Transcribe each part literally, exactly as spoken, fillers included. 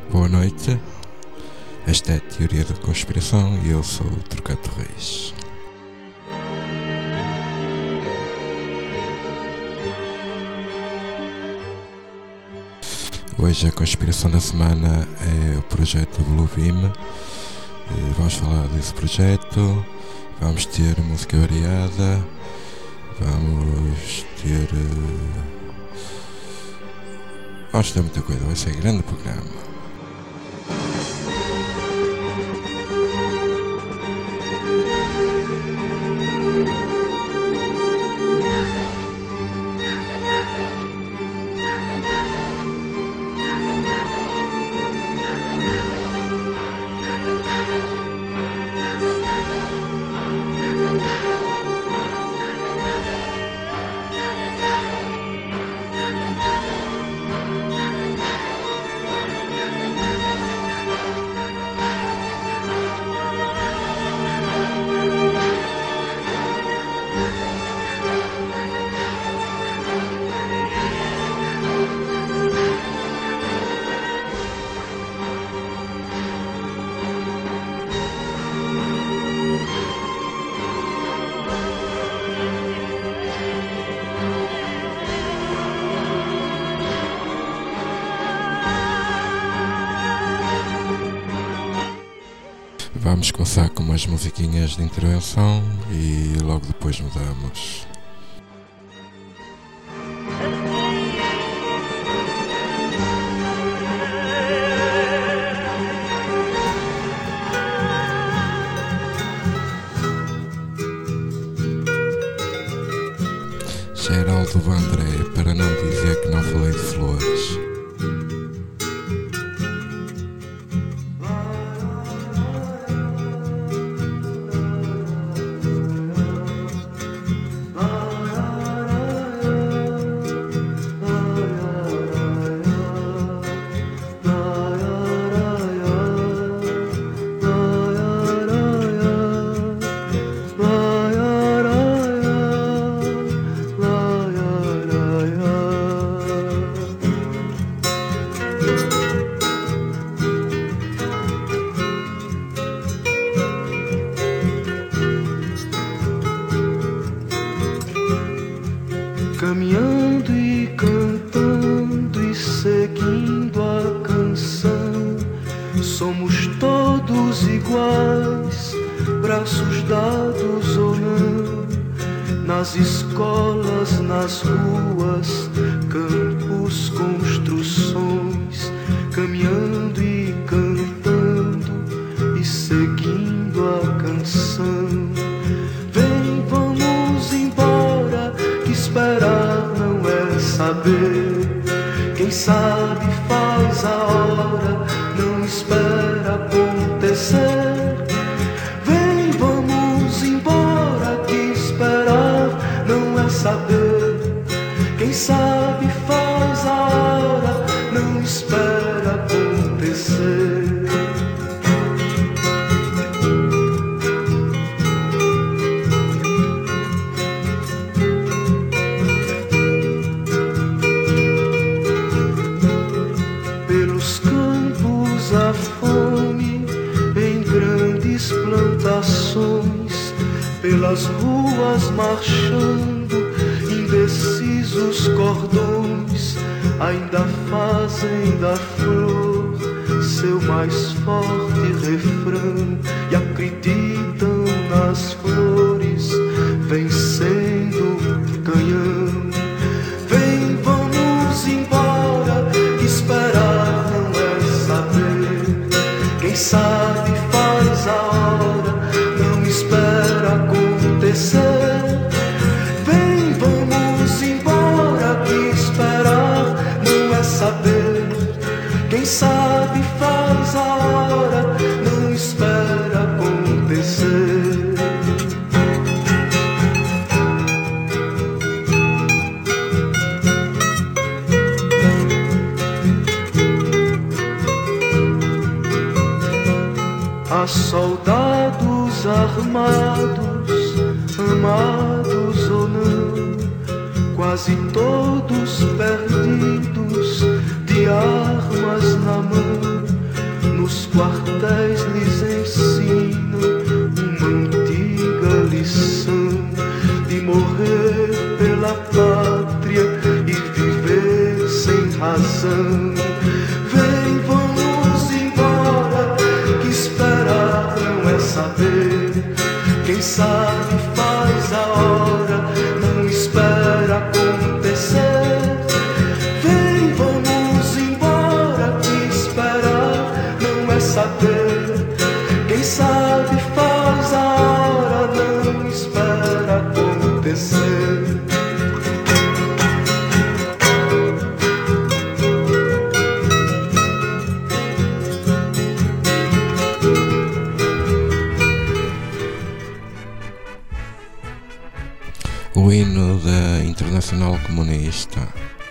Boa noite, esta é a Teoria da Conspiração e eu sou o Trocato Reis. Hoje a conspiração da semana é o projeto Bluebeam. Vamos falar desse projeto, vamos ter música variada, vamos ter... Vamos ter muita coisa, vai ser um grande programa. Vamos começar com umas musiquinhas de intervenção e logo depois mudamos. Geraldo Vandré, para não dizer que não falei de flores. Caminhando e cantando e seguindo a canção, somos todos iguais, braços dados ou não, nas escolas, nas ruas, campos, construções, caminhando e cantando e seguindo a canção. Vem, vamos embora, que esperar não é saber. Quem sabe faz a hora, não espera acontecer. Vem, vamos embora, que esperar não é saber. Quem sabe faz a hora, não espera acontecer. A fome em grandes plantações, pelas ruas marchando, indecisos cordões, ainda fazem da flor seu mais forte refrão e acreditam nas flores vencendo canhão. Vem, vamos embora, que esperar não é saber. Quem sabe faz a hora, não espera acontecer. Vem, vamos embora, que esperar não é saber. Quem sabe faz a hora, não espera acontecer. Há soldados armados, amados ou não, quase todos perdidos, de armas na mão, coração. Vem, vamos embora, que esperar não é saber. Quem sabe faz a hora, não espera acontecer. Vem, vamos embora, que esperar não é saber. Quem sabe faz a hora, não espera acontecer. O hino da Internacional Comunista.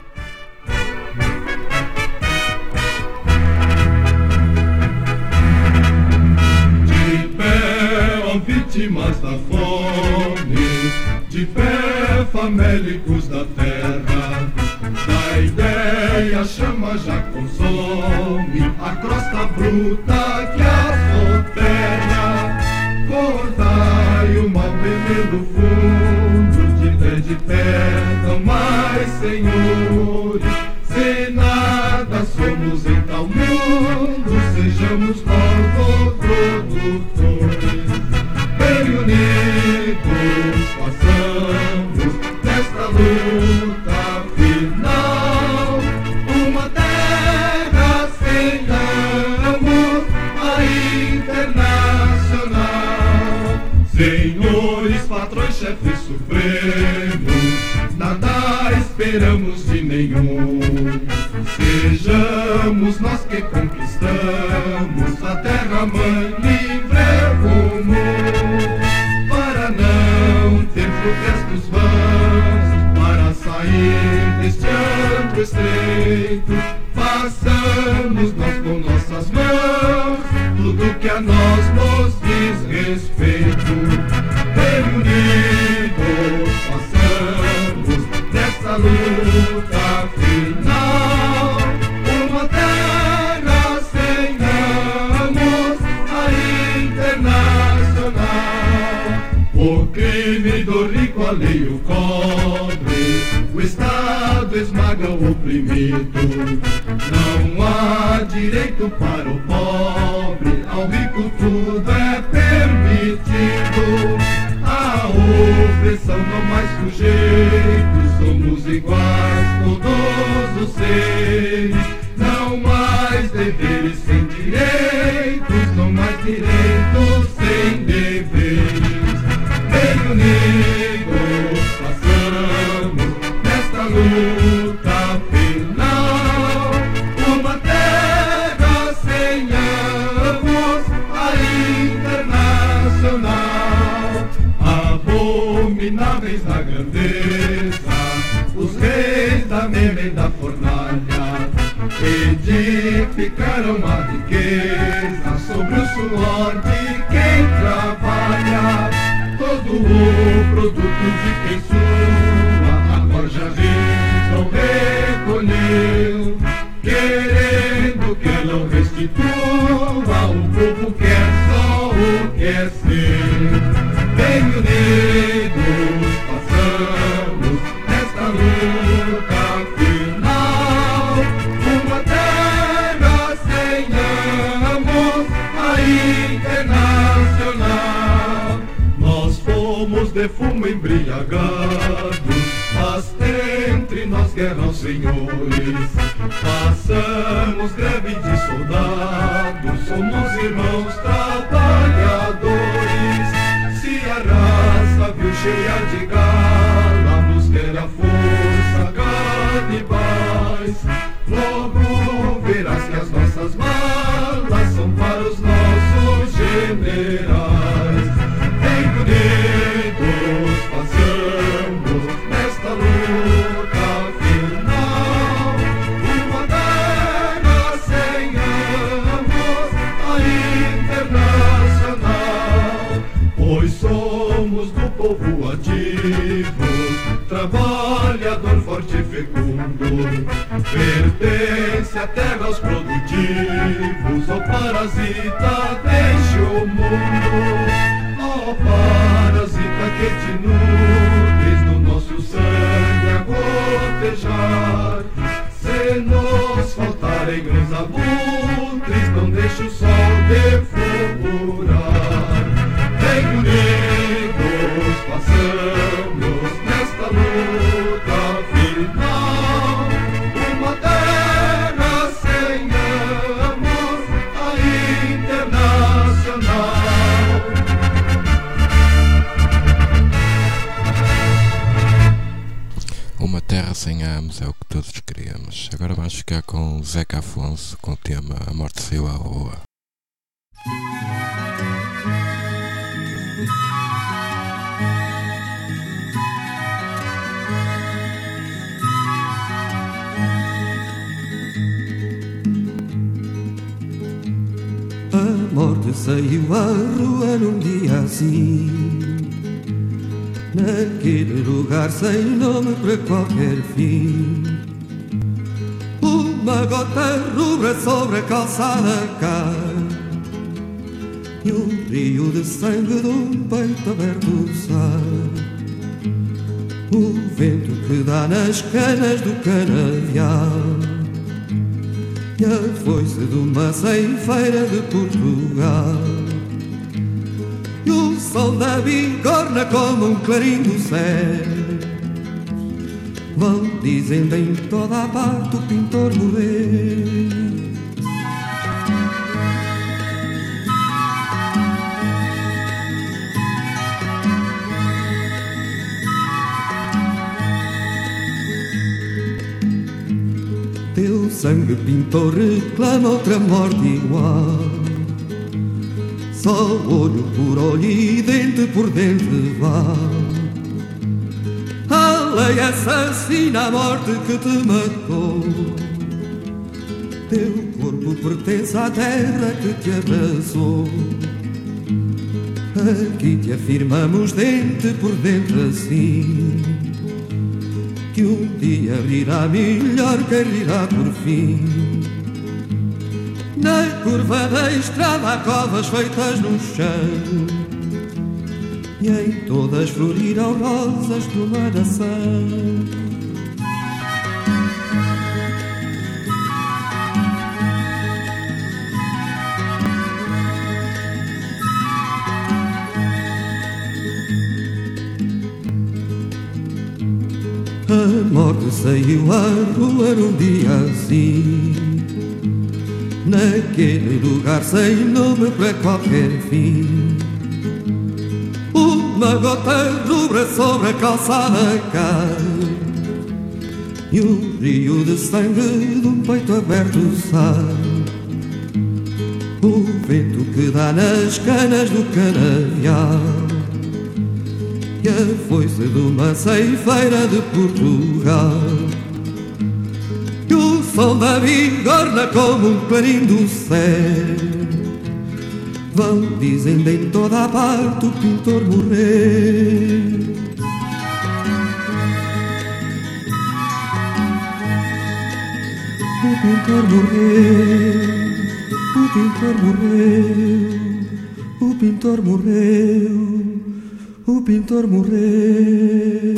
De pé, ó vítimas da fome, de pé, famélicos da terra, da ideia a chama já consome a crosta bruta que assoterra. Cortai o mal pelo fundo, de pé, de pé, não mais senhores. Se nada somos em tal mundo, sejamos nós os produtores. Bem unidos façamos desta luta final uma terra sem amos, a internacional. Senhores, patrões, chefes supremos, nada esperamos de nenhum. Sejamos nós que conquistamos a terra-mãe livre comum, para não ter protestos vãos, para sair deste antro estreito. Façamos nós com nossas mãos tudo que a nós nos diz respeito. Reunidos façamos dessa luta final uma terra sem amos, a internacional. O crime do rico alheio cobre, o Estado esmaga o oprimido. Não há direito para o pobre, ao rico tudo é permitido. A opressão não mais sujeitos, somos iguais todos os seres. Não mais deveres sem direitos, não mais direitos sem deveres. Bem unidos passamos nesta luta final uma terra sem amos, a internacional. Abomináveis na grandeza, os reis da meme e da fornalha edificaram a riqueza sobre o suor de quem trabalha. Todo o produto de quem sua a corja rica recolheu, querendo que ela o restitua. O povo quer só o que é seu. Bem unidos passamos nesta luta final uma terra sem amos, a internacional. Nós fomos de fumo embriagados, mas entre nós guerra aos senhores. Passamos greve de soldados, somos irmãos trabalhadores. Se a raça viu cheia de gala, nos quer a força canibais. Logo verás que as nossas malas são para os nossos generais. Bem unidos passamos nesta luta final uma terra sem amos, a internacional. Pois somos do povo ativo, trabalhador forte e fecundo, pertence a terra aos produtivos. Ó parasita, deixe o mundo. Ó parasita que te nutres no nosso sangue a gotejar. Se nos passarinhos abutres, não deixe o sol deflorar. Bem unidos passamos nesta luta final, uma terra sem amos, a Internacional. Uma terra sem amos é o que todos queríamos. Agora vamos ficar com Zeca Afonso com o tema A Morte Saiu à Rua. A morte saiu à rua num dia assim, naquele lugar sem nome para qualquer fim. Uma gota rubra sobre a calçada cai, e um rio de sangue de um peito aberto sai. O vento que dá nas canas do canavial, e a foice de uma ceifeira de Portugal. E o sol da bigorna como um clarim do céu, vão dizendo em toda a parte o pintor morreu. Teu sangue pintor reclama outra morte igual, só olho por olho e dente por dente vá. A lei assassina a morte que te matou, teu corpo pertence à terra que te abraçou. Aqui te afirmamos dente por dente assim, que um dia abrirá melhor que rirá por fim. Na curva da estrada há covas feitas no chão, e em todas florirão rosas de uma nação. A morte saiu à rua num dia assim, naquele lugar sem nome para qualquer fim. Uma gota rubra sobre a calçada cai, e um rio de sangue de um peito aberto sai. O vento que dá nas canas do canavial, e a foice de uma ceifeira de Portugal. E o sol da bigorna como um clarim do céu, vão dizendo em toda a parte o pintor morreu. O pintor morreu, o pintor morreu, o pintor morreu. O pintor morreu.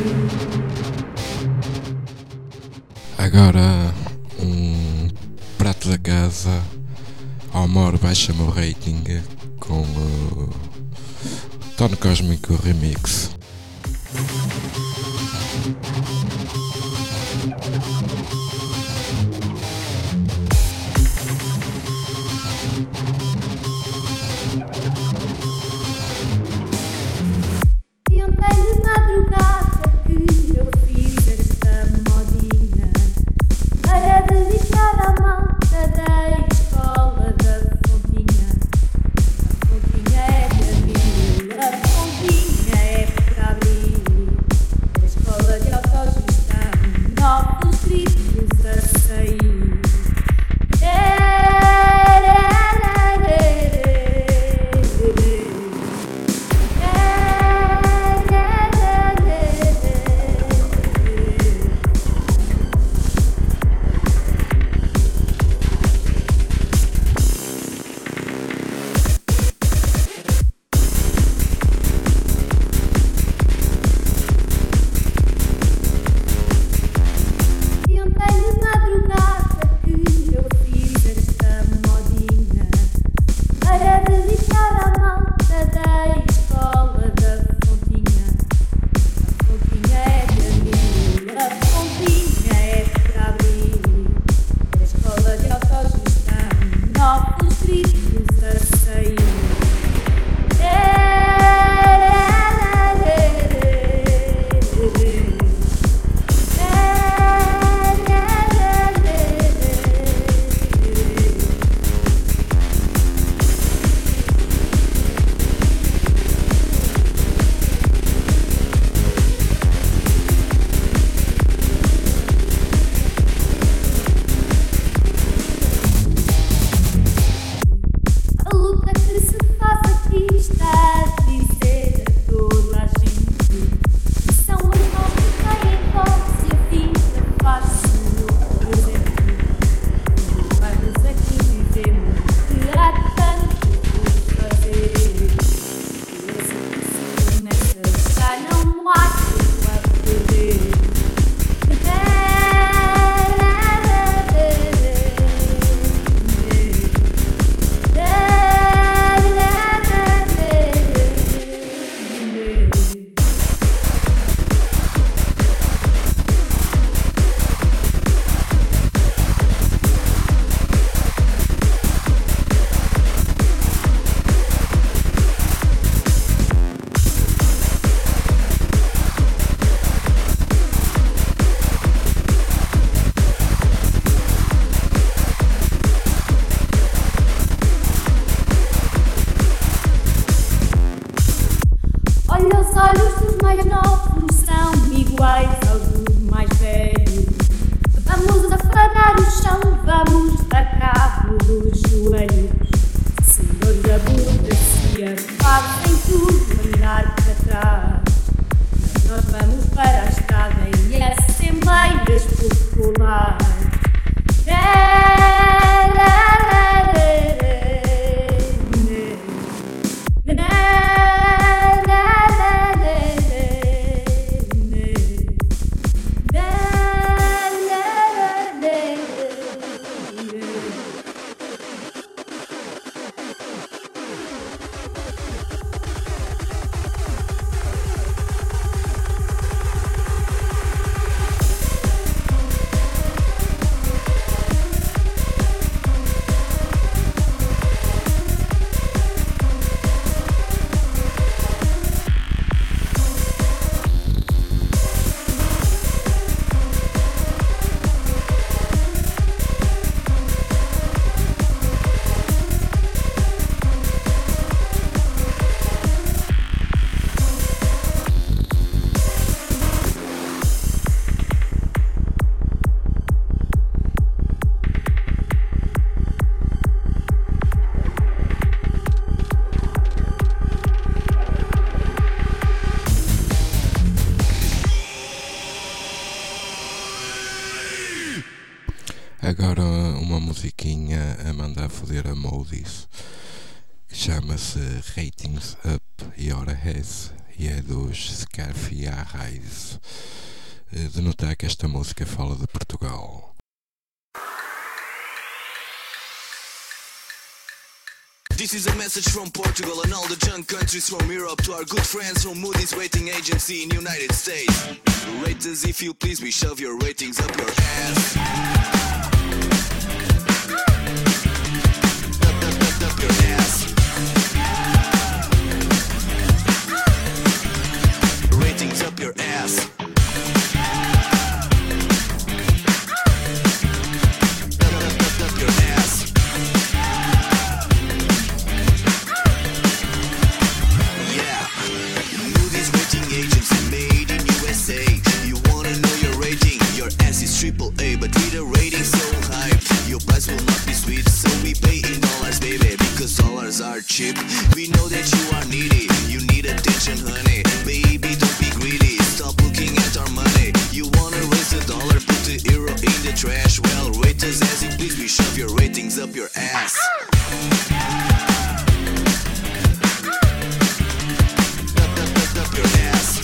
Agora um prato da casa. Ao Mor baixa-me o rating com o Tono Cósmico Remix. Fontinha é cabo dos joelhos. Senhores da burocracia, fazem tudo andar para trás. Mas nós vamos para a estrada e assembleias populares. Agora uma musiquinha a mandar foder a Modis, que chama-se Ratings Up Your Ass e é dos Scarfia Rise. De notar que esta música fala de Portugal. This is a message from Portugal and all the junk countries from Europe to our good friends from Moody's rating agency in United States. Rate us if you please, we shove your ratings up your ass. Up, up, up, up your ass. Ratings up your ass. Up, up, up, up your ass. Agency made in U S A. You wanna know your rating? Your ass is triple A, but with a rating so high, your price will not be sweet. So we pay in dollars, baby, because dollars are cheap. We know that you are needy, you need attention, honey. Baby, don't be greedy, stop looking at our money. You wanna raise the dollar, put the euro in the trash. Well, rate us as you please, we shove your ratings up your ass. Up your ass.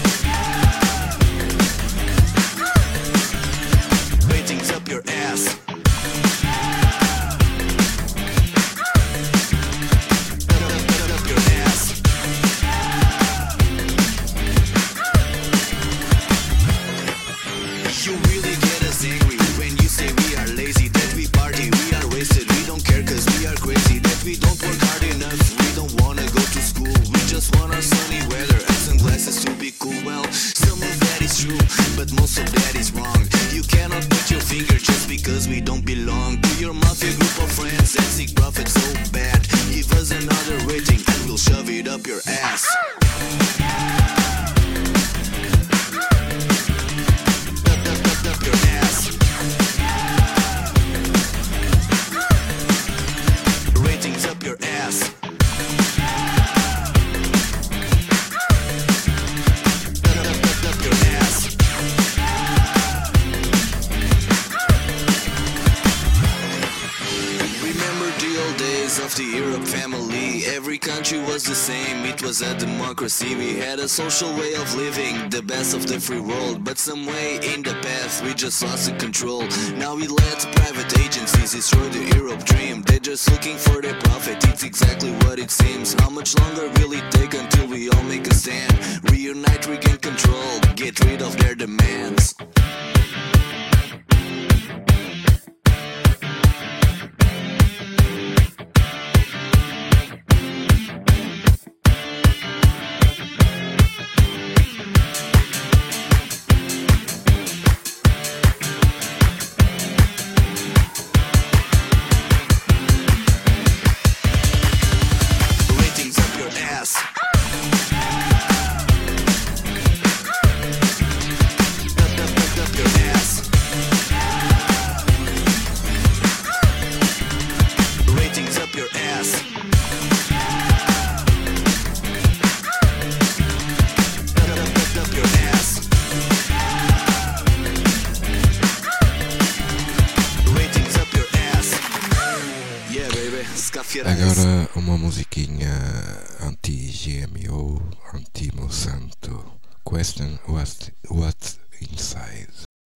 Ratings up your ass. Up your ass. You really get us angry when you say we are lazy, that we party, we are wasted, we don't care cause we are crazy, that we don't work hard enough, we don't wanna go to school, we just want our sunny weather and sunglasses to be cool. Well, some of that is true, but most of that is wrong. You cannot put your finger just because we don't belong to your mafia group of friends that seek profit so bad. Give us another rating and we'll shove it up your ass. Up, up, up, up your ass. Ratings up your ass. Of the Europe family, every country was the same, it was a democracy, we had a social way of living, the best of the free world, but some way in the past we just lost the control. Now we let private agencies destroy the Europe dream, they're just looking for their profit, it's exactly what it seems. How much longer will it take until we all make a stand? Reunite, regain control, get rid of their demands. Up Fierais. Agora uma musiquinha anti-G M O, anti-Monsanto. Question what's, what's inside.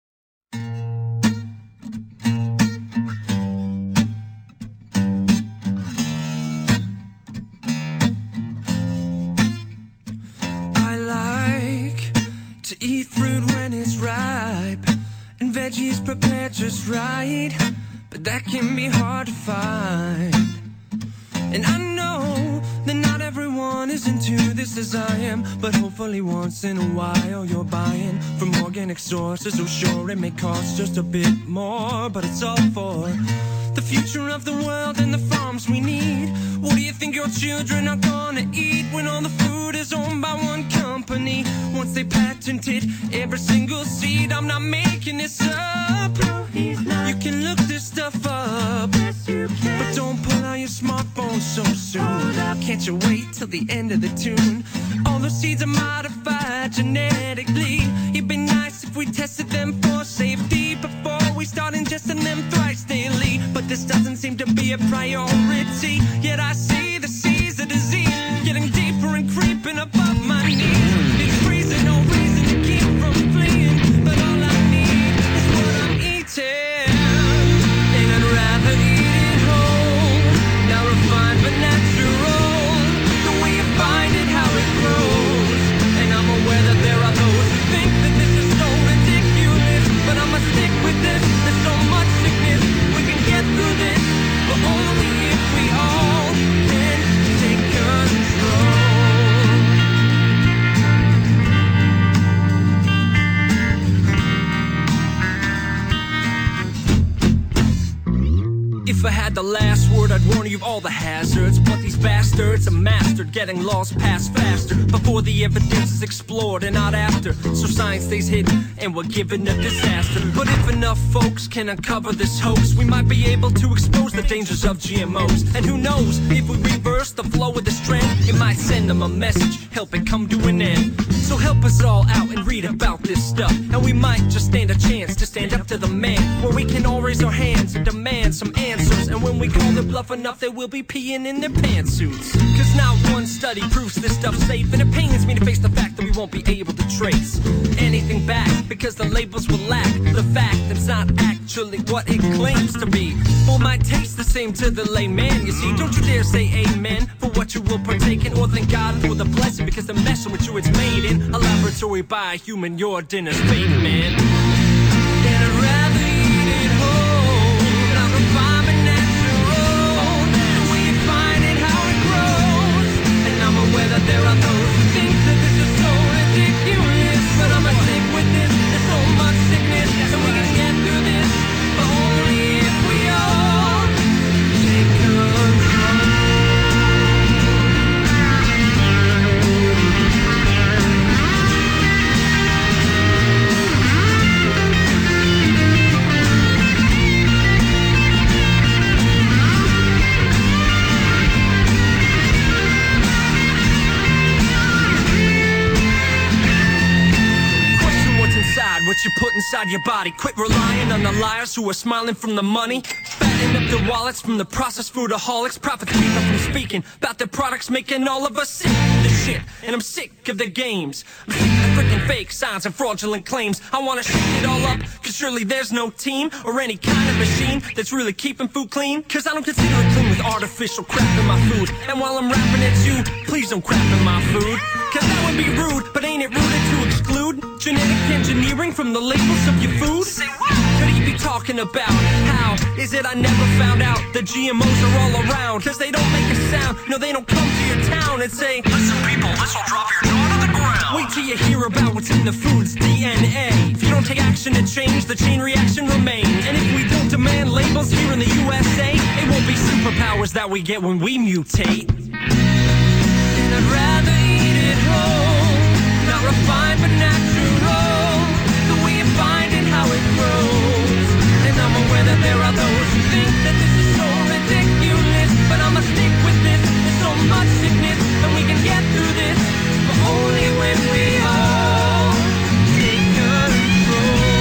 I like to eat fruit when it's ripe and veggies prepared just right, but that can be hard to find. And I know that not everyone is into this as I am, but hopefully once in a while you're buying from organic sources. So sure, it may cost just a bit more, but it's all for the future of the world and the farms we need. What do you think your children are gonna eat when all the food is owned by one company? Once they patented every single seed, I'm not making this up. No, he's not. You can look this stuff up, yes, you can. But don't pull out your smartphone so soon. Can't you wait till the end of the tune? All those seeds are modified genetically. It'd be nice if we tested them for safety before we start ingesting them thrice daily. But this doesn't seem to be a priority. Yet I see the seeds of disease getting deeper and creeping above my knees. It's freezing, no reason to keep from fleeing, but all I need is what I'm eating. And I'd rather eat it whole, not refined but natural, the way you find it, how it grows. And I'm aware that there are those who think that this is so ridiculous, but I'ma stick with this. There's so much sickness, we can get through this, but only if we all can take control. If I had the last word, I'd warn you of all the hazards, but these bastards are mastered getting laws passed faster before the evidence is explored and not after. So science stays hidden and we're given a disaster. But if enough folks can uncover this hoax, we might be able to expose the dangers of G M Os. And who knows, if we reverse the flow of this trend, it might send them a message, help it come to an end. So help us all out and read about this stuff, and we might just stand a chance to stand up to the man, where we can all raise our hands and demand some answers. And when we call their bluff enough, they will be peeing in their pantsuits. Cause not one study proves this stuff's safe, and it pains me to face the fact that we won't be able to trace anything back, because the labels will lack the fact that it's not actually what it claims to be. Or might taste the same to the layman, you see. Don't you dare say amen for what you will partake in, or thank God for the blessing, because the messing with you it's made in a laboratory by a human. Your dinner's fake, man. And I'd rather eat it whole, not refined but natural, the way you find it, how it grows. And I'm aware that there are those who think that this is so ridiculous, but I'ma stick with this. There's so much sickness, so we can get through this, but only if we all take control. What you put inside your body. Quit relying on the liars who are smiling from the money, fattening up their wallets from the processed foodaholics. Profits keep them from speaking about their products, making all of us sick of this shit. And I'm sick of the games. I'm sick of the freaking fake signs and fraudulent claims. I wanna shake it all up, cause surely there's no team or any kind of machine that's really keeping food clean. Cause I don't consider it clean with artificial crap in my food. And while I'm rapping at you, please don't crap in my food, cause that would be rude. But ain't it rude to exclude genetic engineering from the labels of your food? Say what? Could he be talking about? How is it I never found out that G M Os are all around? Cause they don't make a sound, no they don't come to your town and say, listen people, this'll drop your jaw to the ground. Wait till you hear about what's in the food's D N A. If you don't take action to change, the chain reaction remains. And if we don't demand labels here in the U S A, it won't be superpowers that we get when we mutate. And I'd rather eat it whole, not refined but natural, the way you find it, how it grows. And I'm aware that there are those who think that this is so ridiculous, but I'ma stick with this. There's so much sickness, and we can get through this, but only when we all take control.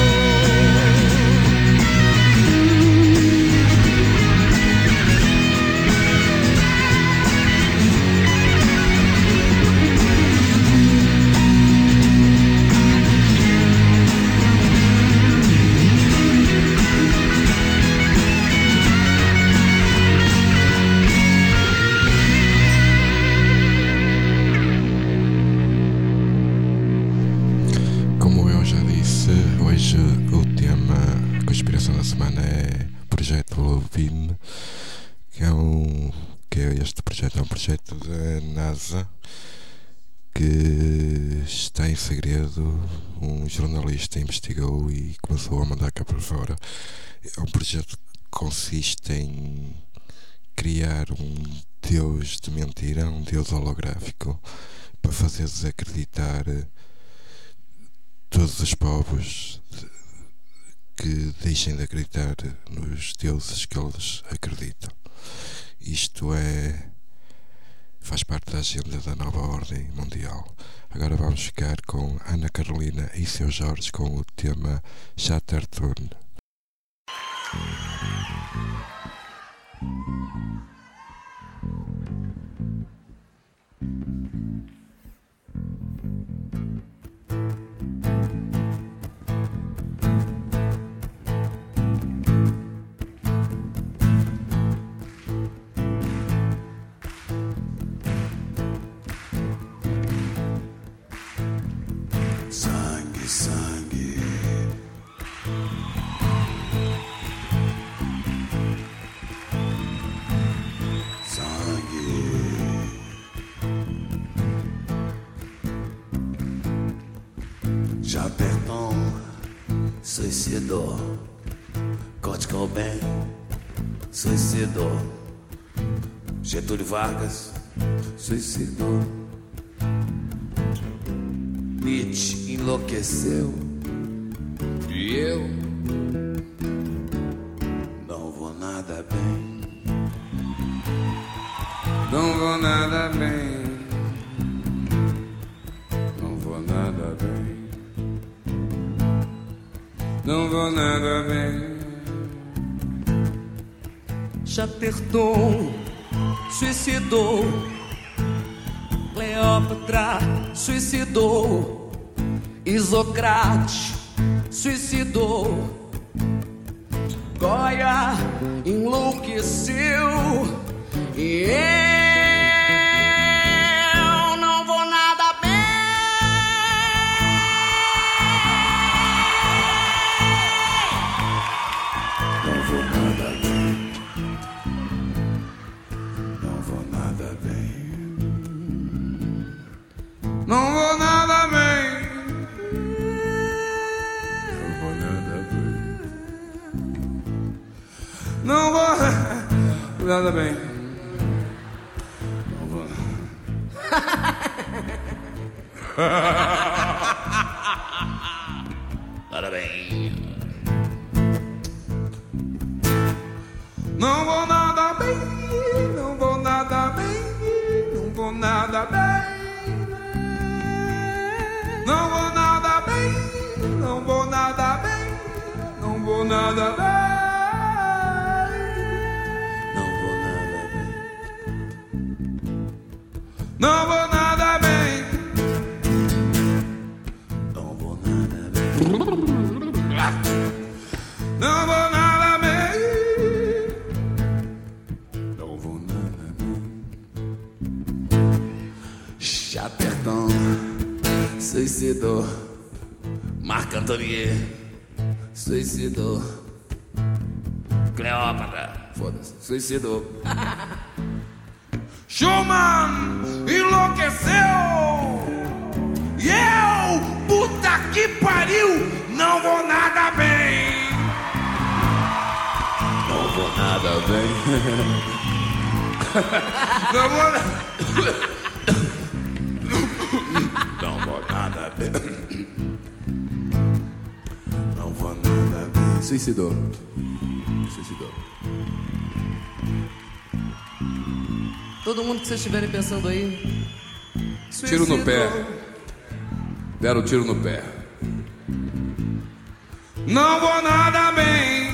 é o projeto Bluebeam, que é um que é este projeto é um projeto da NASA que está em segredo. Um jornalista investigou e começou a mandar cá para fora. É um projeto que consiste em criar um deus de mentira, um deus holográfico, para fazer desacreditar todos os povos que deixem de acreditar nos deuses que eles acreditam. Isto é faz parte da agenda da nova ordem mundial. Agora vamos ficar com Ana Carolina e seu Jorge com o tema Chatterturn. Sangue, sangue, sangue. Chaperton suicidou, Kurt Cobain suicidou, Getúlio Vargas suicidou, Nietzsche enlouqueceu e eu não vou nada bem, não vou nada bem, não vou nada bem, não vou nada bem. Chatterton suicidou, Cleópatra suicidou, Isocrates suicidou, Goya enlouqueceu e eu não vou nada bem. Não vou nada bem, não vou nada bem, Não vou nada bem, não vou nada bem. não vou nada bem. Não vou. Nada bem. Não vou nada bem, não vou nada bem, não vou nada bem. Não vou nada bem, não vou nada bem, não vou nada bem. Não vou nada bem. Não vou nada bem, Não vou nada bem. não vou nada bem. Não vou nada bem. Chatterton suicidou, Marc Antonier suicidou, Cleópatra, foda-se, suicidou. Schumann enlouqueceu e eu, puta que pariu, não vou nada bem. Não vou nada bem. Não vou nada. Não vou nada bem. Não vou nada bem. Suicidou. Suicidou. Todo mundo que vocês estiverem pensando aí, Tiro no pé. Deram um tiro no pé. Não vou nada bem.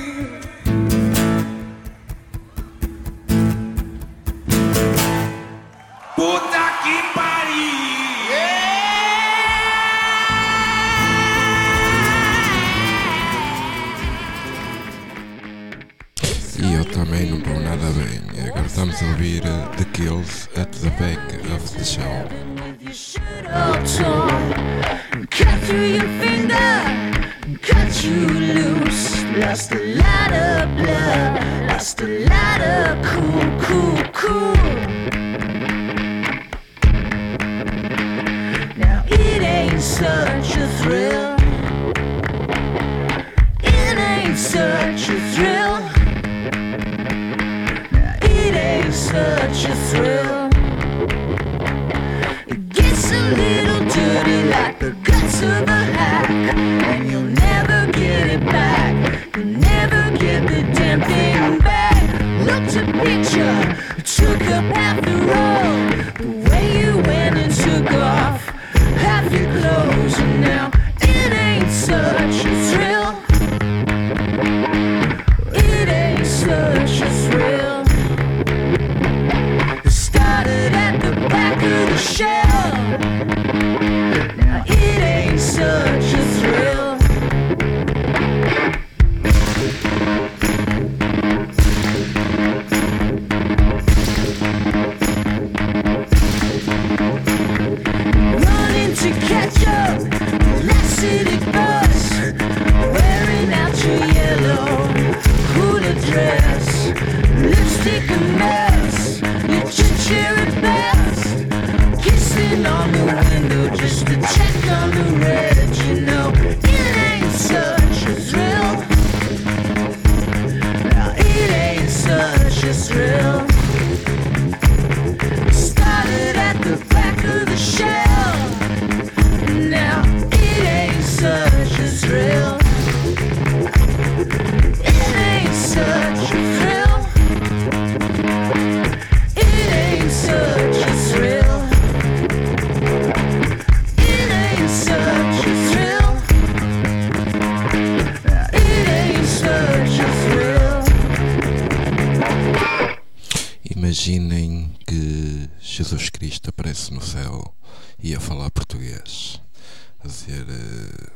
Puta que pariu. E eu também não vou nada bem. Agora estamos a ouvir uh, The Kills at the Back of the Show. all torn. Cut through your finger, cut you loose. Lost a lot of blood, lost a lot of cool, cool, cool. Now it ain't such a thrill. It ain't such a thrill. Now it ain't such a thrill. It gets a little dirty like the guts of a hack, and you'll never get it back. You'll never get the damn thing back. Looked a picture, took up half the road. The way you went and took off half your clothes, and now it ain't such a thrill. It ain't such a thrill. It started at the back of the shell. Now it ain't such a thrill. Running to catch up, lacidity bus, wearing out your yellow hula dress, lipstick a mess, your cherry best, kissing on the window just to check on the red. You know it ain't such a thrill. Now it ain't such a thrill. It started at the back of the shell. Now it ain't such a thrill. It ain't such a thrill. It ain't such a thrill. It ain't such a thrill. It ain't such a thrill. Imaginem que Jesus Cristo aparece no céu e a falar português, a dizer uh,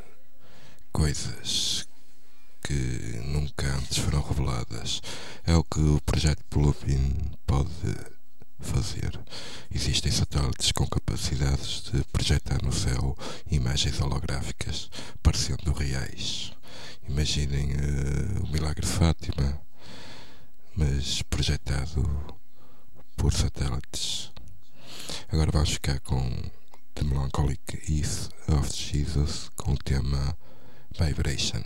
coisas que nunca antes foram reveladas. É o que o projeto Bluefin pode fazer. Existem satélites com capacidades de projetar no céu imagens holográficas parecendo reais. Imaginem uh, o milagre de Fátima, mas projetado por satélites. Agora vamos ficar com The Melancholic Eve of Jesus com o tema Vibration.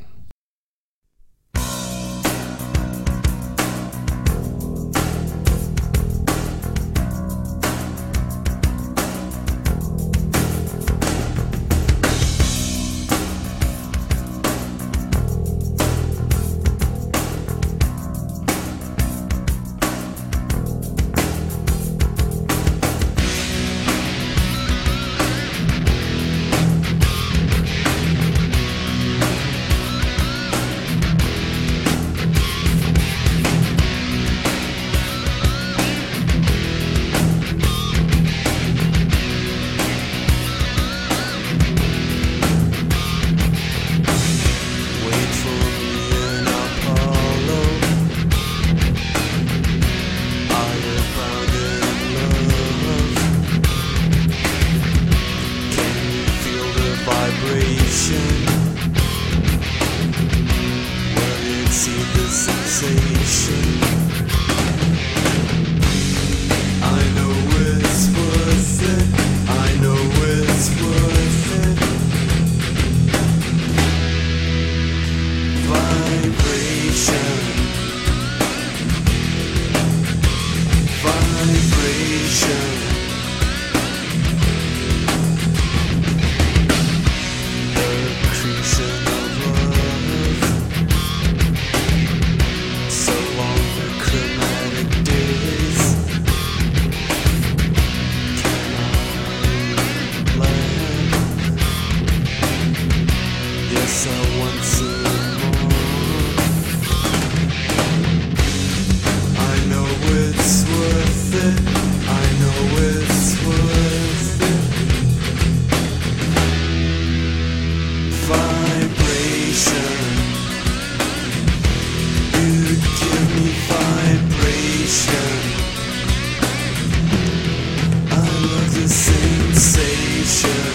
Sensation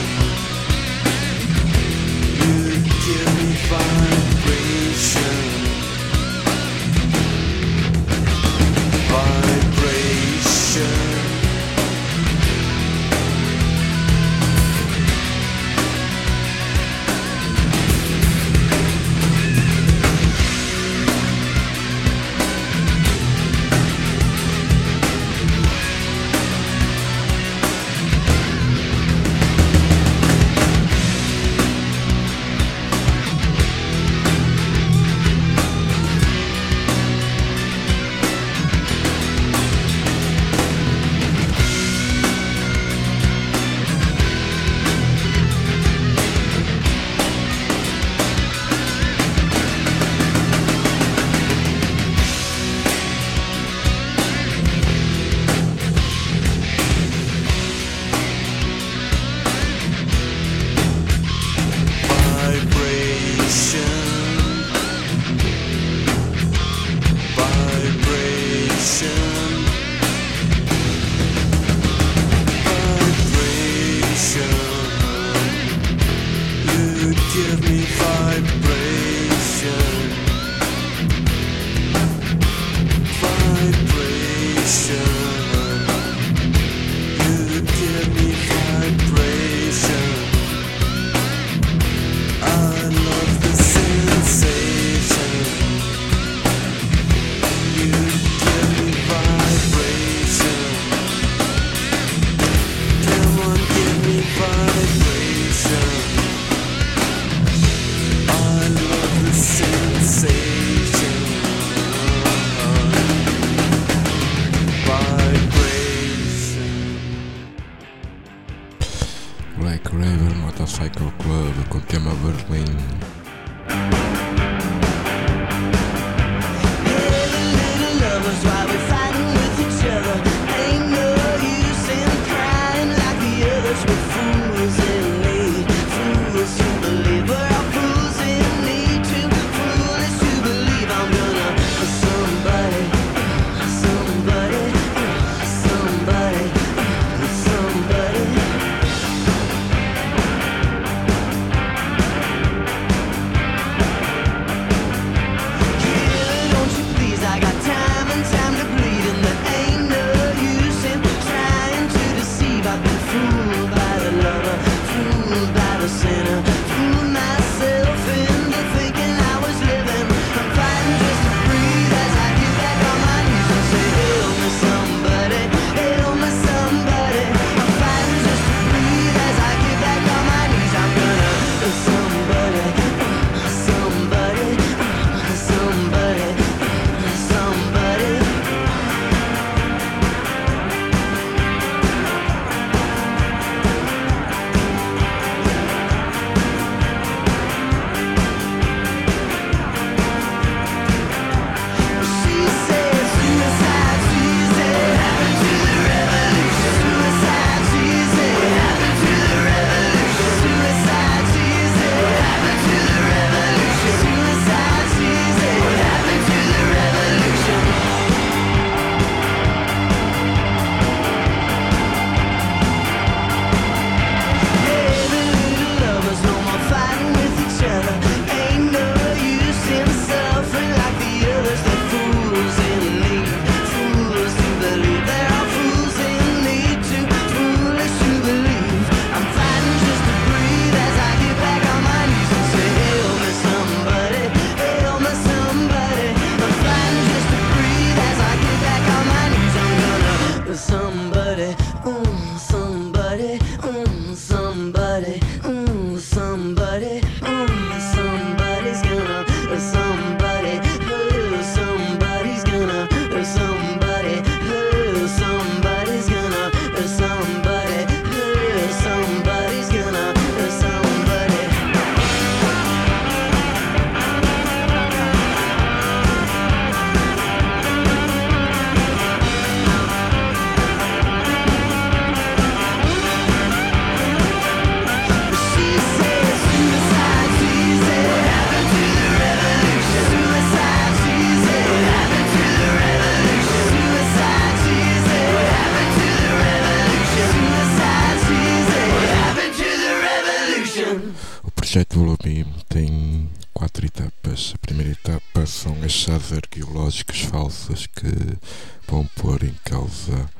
Cycle Club com o tema Berlim. projeto Volubim tem quatro etapas. A primeira etapa são achados arqueológicos falsos que vão pôr em causa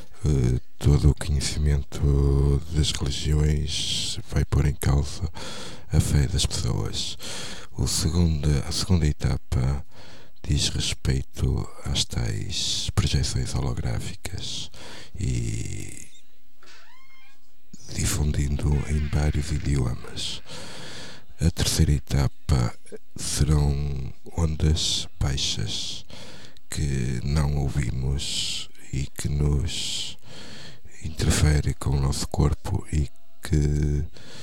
uh, todo o conhecimento das religiões, vai pôr em causa a fé das pessoas. O segunda, a segunda etapa diz respeito às tais projeções holográficas e difundindo em vários idiomas. A terceira etapa serão ondas baixas que não ouvimos e que nos interfere com o nosso corpo e que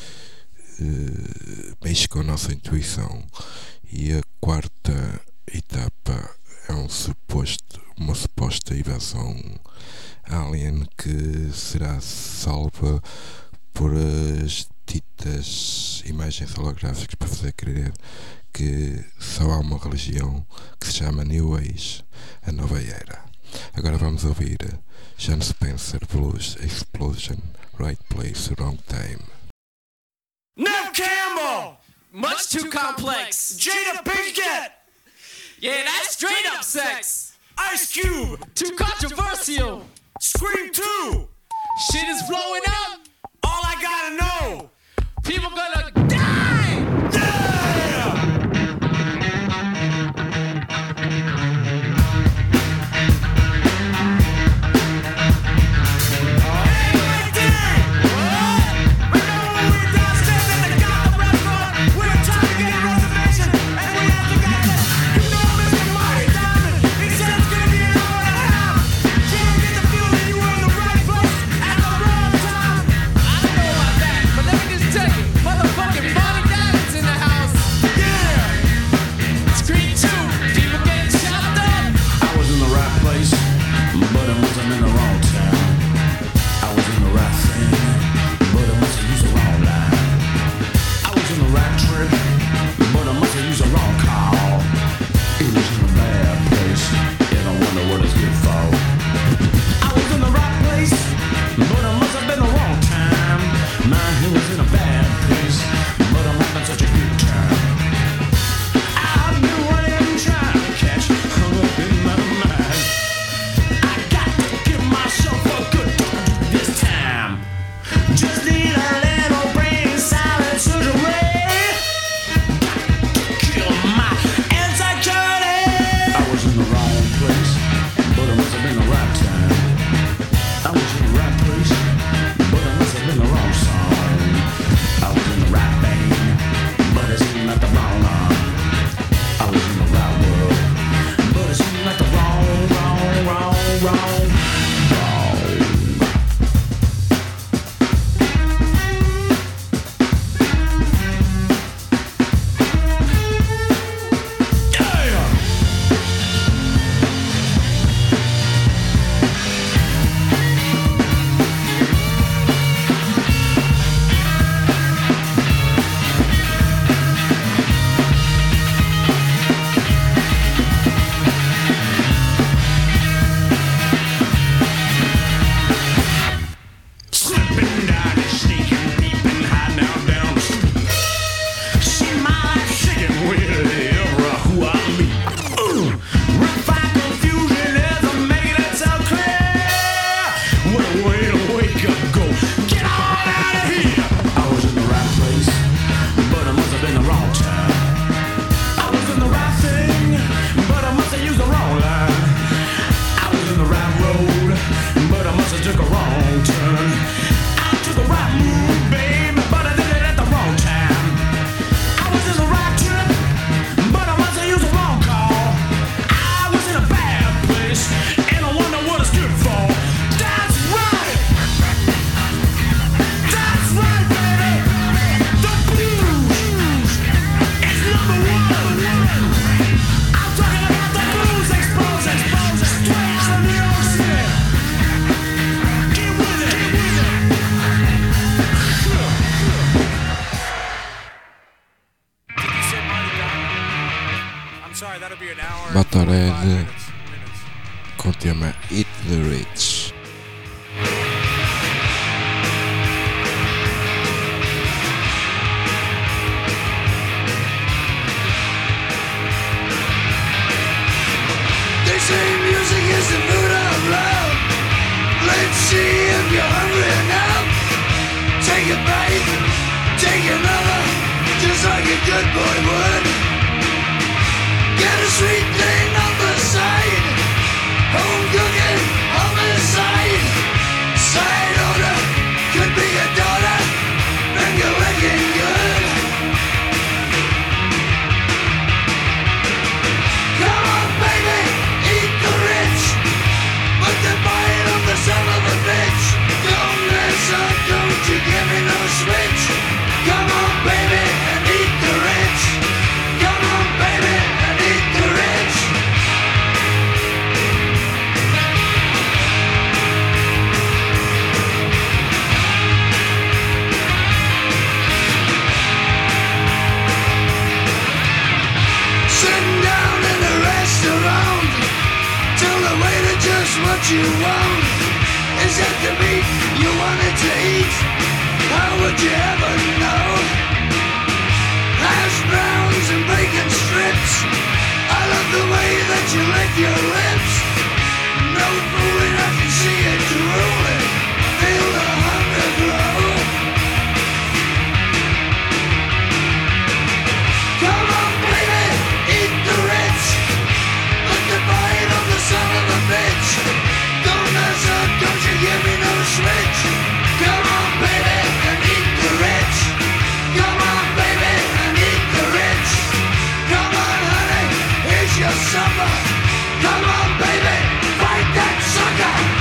uh, mexe com a nossa intuição. E a quarta etapa é um suposto, uma suposta invasão alien que será salva por as ditas imagens holográficas para fazer crer que só há uma religião que se chama New Age, a nova era. Agora vamos ouvir Jon Spencer Blues Explosion, Right Place, Wrong Time. Nev Campbell! Much too complex. Jada Pinkett! Yeah, that's straight up sex. Ice Cube! Too controversial. Scream two! Shit is blowing up. All I gotta know, people gonna die! Yeah! My Red com o tema Eat the Rich. They say music is the food of love. Let's see if you're hungry enough. Take a bite, take another, just like a good boy would. Get a sweet thing on the side, home cooking on the side. Side order could be a daughter, finger licking good. Come on, baby, eat the rich, but the bite of the son of a bitch. Don't mess up, don't you give me no switch. Come on, baby, and eat the rich. Come on, baby, and eat the rich. Sitting down in a restaurant, tell the waiter just what you want. Is that the meat you wanted to eat? How would you ever know? Hash browns and bacon strips, I love the way that you lick your lips. No fooling, I can see it drooling, feel the hunger grow. Come on, baby, eat the rich, but the bite of the son of a bitch. Don't mess up, don't you give me no switch. Come on, baby, and eat the rich. Come on, baby, and eat the rich. Come on, honey, here's your supper. Come on, baby, fight that sucker.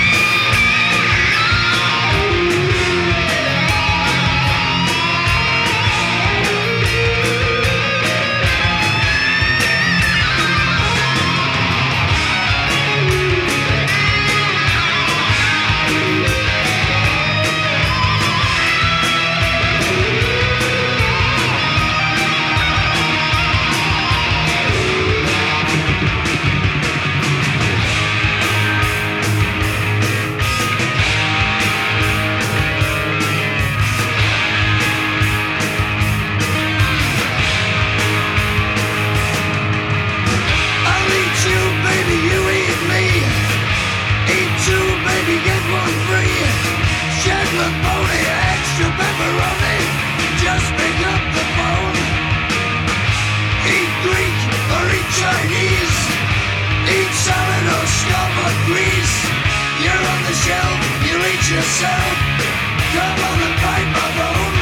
Yourself, come on and bite my bone.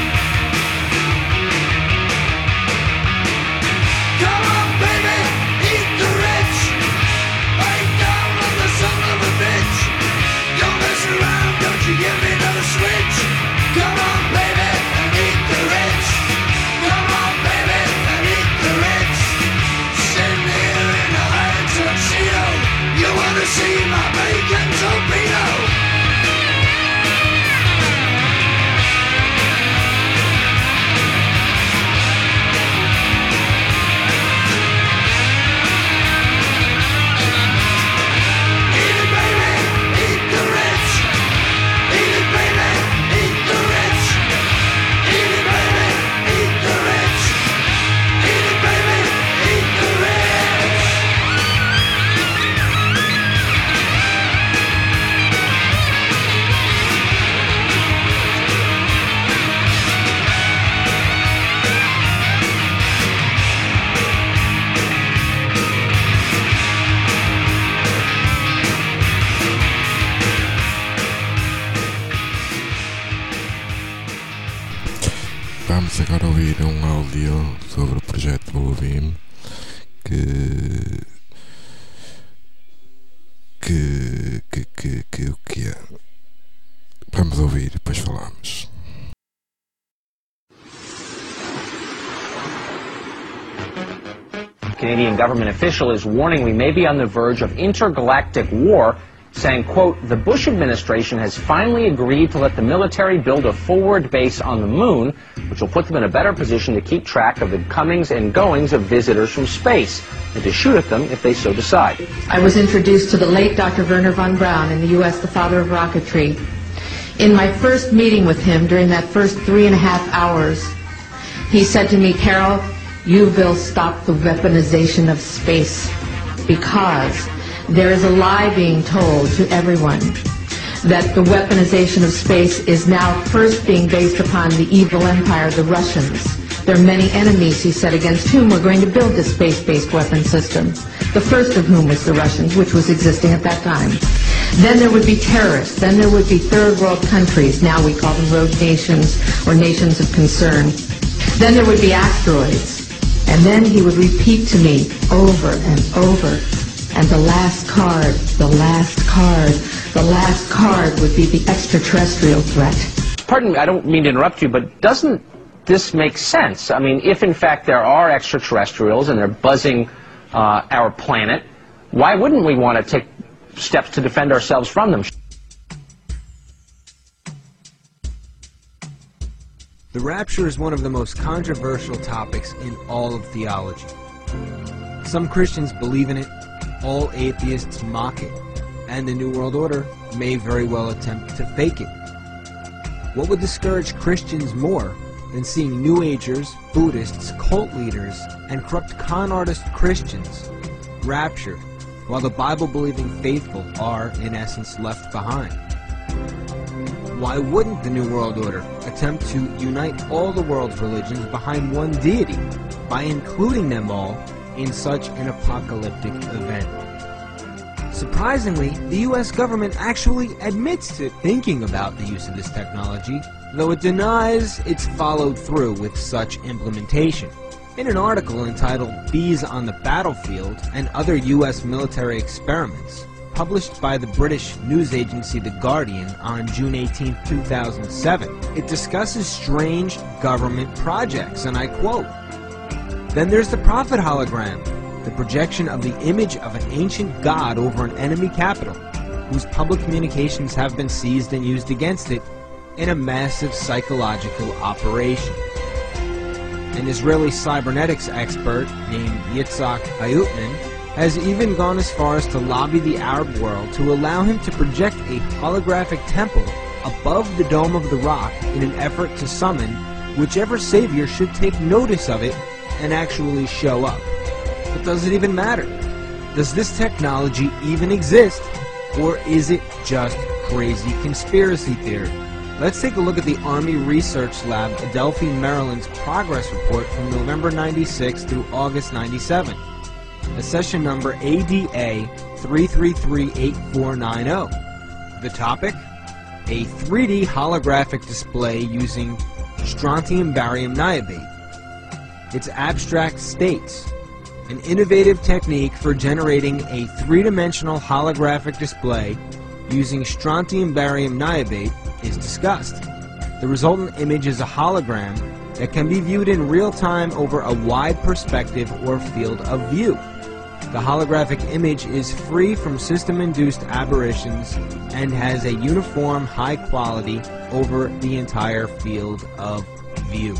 Come on, baby, eat the rich. Bite down on the son of a bitch. Don't mess around, don't you give me no switch. Come on, baby, and eat the rich. Come on, baby, and eat the rich. Sitting here in a high tuxedo, you wanna see my bacon torpedo? Vamos agora ouvir um áudio sobre o projeto Bluevim que que que que que o que é. Vamos ouvir e depois falamos. Canadian government official is warning we may be on the verge of intergalactic war saying, quote, "The Bush administration has finally agreed to let the military build a forward base on the moon, which will put them in a better position to keep track of the comings and goings of visitors from space, and to shoot at them if they so decide." I was introduced to the late Doctor Wernher von Braun in the U S, the father of rocketry. In my first meeting with him, during that first three and a half hours, he said to me, "Carol, you will stop the weaponization of space, because there is a lie being told to everyone that the weaponization of space is now first being based upon the evil empire, the Russians. There are many enemies," he said, "against whom we're going to build this space-based weapon system, the first of whom was the Russians, which was existing at that time. Then there would be terrorists. Then there would be third world countries. Now we call them rogue nations or nations of concern. Then there would be asteroids." And then he would repeat to me over and over, "And the last card, the last card, the last card would be the extraterrestrial threat." Pardon me, I don't mean to interrupt you, but doesn't this make sense? I mean, if in fact there are extraterrestrials and they're buzzing uh, our planet, why wouldn't we want to take steps to defend ourselves from them? The rapture is one of the most controversial topics in all of theology. Some Christians believe in it, all atheists mock it, and the New World Order may very well attempt to fake it. What would discourage Christians more than seeing New Agers, Buddhists, cult leaders, and corrupt con artist Christians raptured, while the Bible-believing faithful are, in essence, left behind? Why wouldn't the New World Order attempt to unite all the world's religions behind one deity by including them all in such an apocalyptic event? Surprisingly, the U S government actually admits to thinking about the use of this technology, though it denies it's followed through with such implementation. In an article entitled "Bees on the Battlefield and Other U S Military Experiments," published by the British news agency The Guardian on June eighteenth, two thousand seven, it discusses strange government projects, and I quote, "Then there's the prophet hologram, the projection of the image of an ancient god over an enemy capital, whose public communications have been seized and used against it in a massive psychological operation." An Israeli cybernetics expert named Yitzhak Ayutman has even gone as far as to lobby the Arab world to allow him to project a holographic temple above the Dome of the Rock in an effort to summon whichever savior should take notice of it and actually show up. But does it even matter? Does this technology even exist? Or is it just crazy conspiracy theory? Let's take a look at the Army Research Lab Adelphi, Maryland's progress report from November ninety-six through August ninety-seven. The session number A D A three three three eight four nine zero. The topic? A three D holographic display using strontium barium niobate. Its abstract states, an innovative technique for generating a three-dimensional holographic display using strontium barium niobate is discussed. The resultant image is a hologram that can be viewed in real time over a wide perspective or field of view. The holographic image is free from system-induced aberrations and has a uniform high quality over the entire field of view.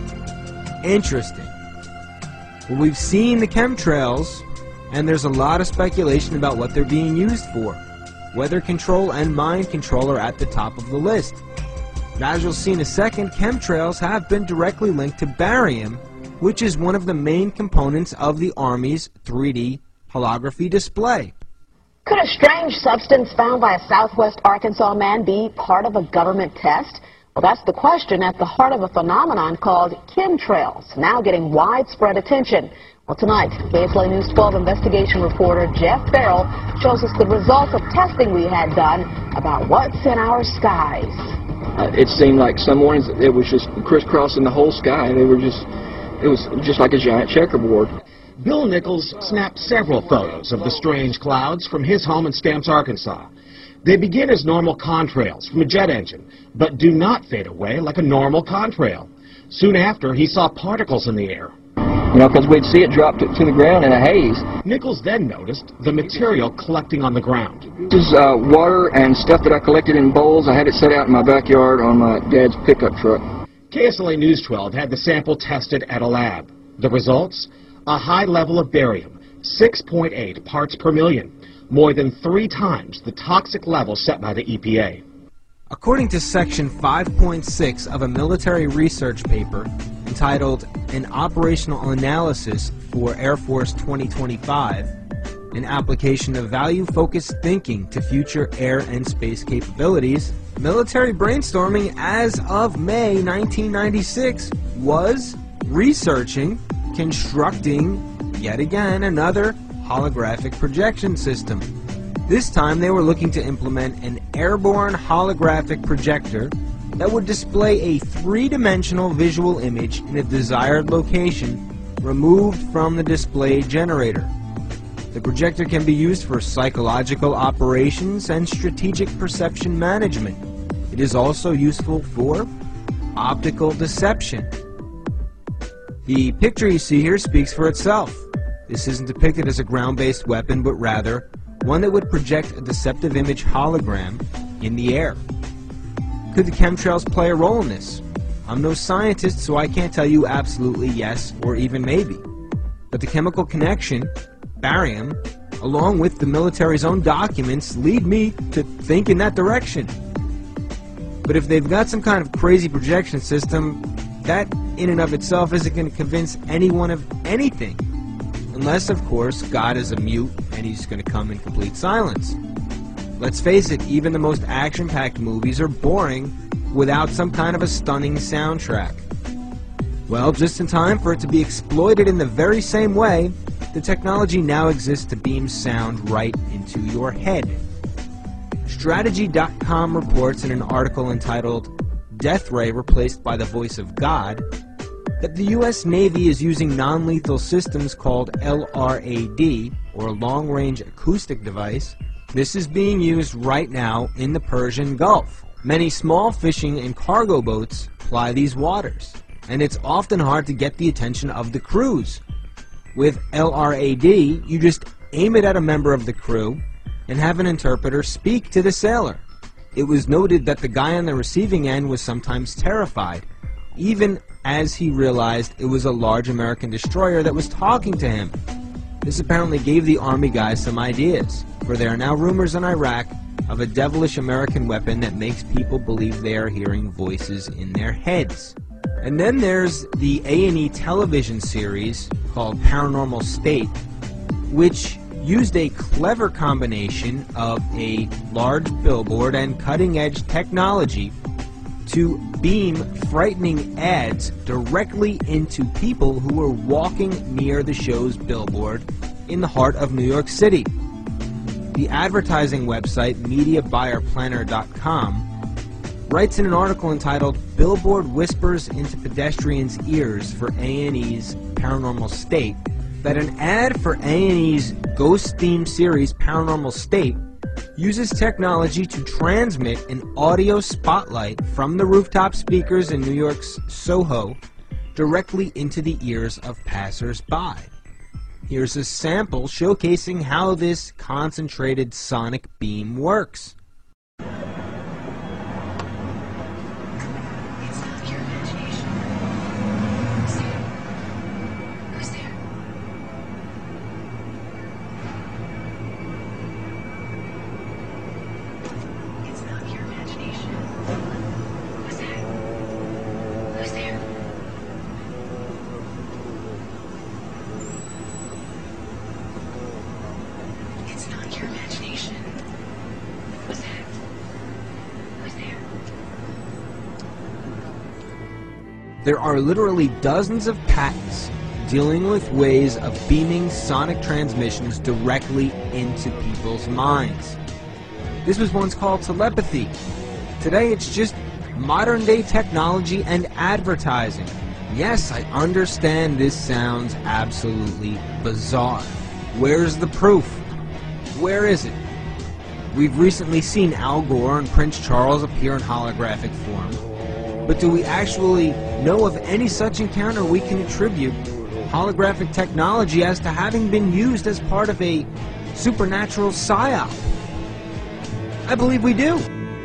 Interesting. Well, we've seen the chemtrails, and there's a lot of speculation about what they're being used for. Weather control and mind control are at the top of the list. But as you'll see in a second, chemtrails have been directly linked to barium, which is one of the main components of the Army's three D holography display. Could a strange substance found by a southwest Arkansas man be part of a government test? Well, that's the question at the heart of a phenomenon called chemtrails, now getting widespread attention. Well, tonight, K S L A News twelve investigation reporter Jeff Farrell shows us the results of testing we had done about what's in our skies. Uh, it seemed like some mornings it was just crisscrossing the whole sky. They were just, it was just like a giant checkerboard. Bill Nichols snapped several photos of the strange clouds from his home in Stamps, Arkansas. They begin as normal contrails from a jet engine, but do not fade away like a normal contrail. Soon after, he saw particles in the air. You know, because we'd see it drop to, to the ground in a haze. Nichols then noticed the material collecting on the ground. This is uh, water and stuff that I collected in bowls. I had it set out in my backyard on my dad's pickup truck. K S L A News twelve had the sample tested at a lab. The results? A high level of barium, six point eight parts per million, more than three times the toxic level set by the E P A. According to Section five point six of a military research paper entitled An Operational Analysis for Air Force twenty twenty-five, an application of value-focused thinking to future air and space capabilities, military brainstorming as of May nineteen ninety-six was researching, constructing, yet again, another holographic projection system. This time they were looking to implement an airborne holographic projector that would display a three-dimensional visual image in a desired location removed from the display generator. The projector can be used for psychological operations and strategic perception management. It is also useful for optical deception. The picture you see here speaks for itself. This isn't depicted as a ground-based weapon, but rather one that would project a deceptive image hologram in the air. Could the chemtrails play a role in this? I'm no scientist, so I can't tell you absolutely yes or even maybe. But the chemical connection, barium, along with the military's own documents, lead me to think in that direction. But if they've got some kind of crazy projection system, that in and of itself isn't going to convince anyone of anything. Unless, of course, God is a mute and he's going to come in complete silence. Let's face it, even the most action-packed movies are boring without some kind of a stunning soundtrack. Well, just in time for it to be exploited in the very same way, the technology now exists to beam sound right into your head. Strategy dot com reports in an article entitled Death Ray Replaced by the Voice of God that the U S Navy is using non-lethal systems called L R A D, or Long-Range Acoustic Device. This is being used right now in the Persian Gulf. Many small fishing and cargo boats ply these waters, and it's often hard to get the attention of the crews. With L R A D, you just aim it at a member of the crew and have an interpreter speak to the sailor. It was noted that the guy on the receiving end was sometimes terrified, even as he realized it was a large American destroyer that was talking to him. This apparently gave the Army guys some ideas, for there are now rumors in Iraq of a devilish American weapon that makes people believe they are hearing voices in their heads. And then there's the A and E television series called Paranormal State, which used a clever combination of a large billboard and cutting-edge technology to beam frightening ads directly into people who were walking near the show's billboard in the heart of New York City. The advertising website media buyer planner dot com writes in an article entitled Billboard Whispers into Pedestrians' Ears for A and E's Paranormal State that an ad for A and E's ghost-themed series Paranormal State uses technology to transmit an audio spotlight from the rooftop speakers in New York's Soho directly into the ears of passers-by. Here's a sample showcasing how this concentrated sonic beam works. There are literally dozens of patents dealing with ways of beaming sonic transmissions directly into people's minds. This was once called telepathy. Today it's just modern-day technology and advertising. Yes, I understand this sounds absolutely bizarre. Where's the proof? Where is it? We've recently seen Al Gore and Prince Charles appear in holographic form. But do we actually know of any such encounter we can attribute holographic technology as to having been used as part of a supernatural psyop? I believe we do.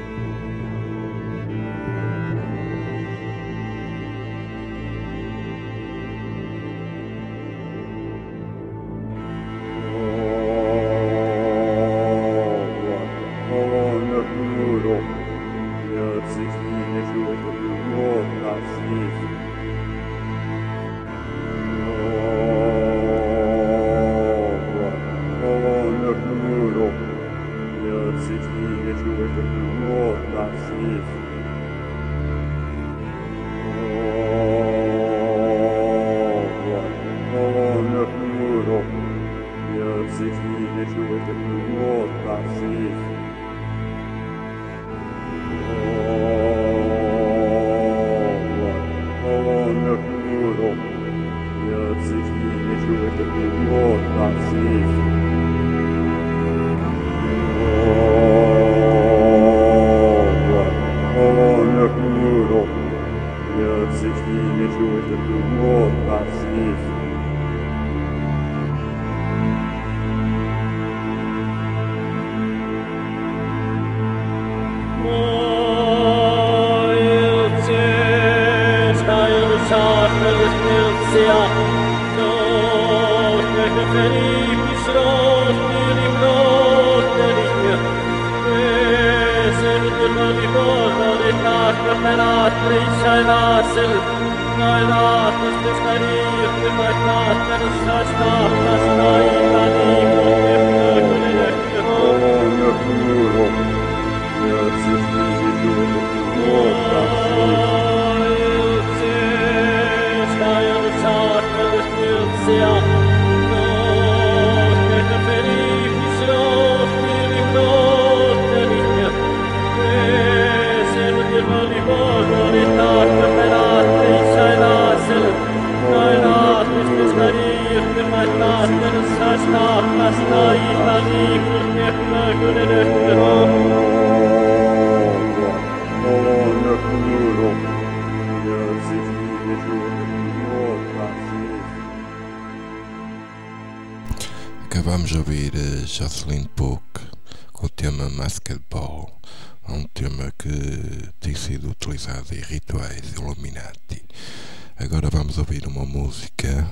Acabamos de ouvir uh, Jocelyn Pook com o tema Masked Ball, um tema que tem sido utilizado em rituais Illuminati. Agora vamos ouvir uma música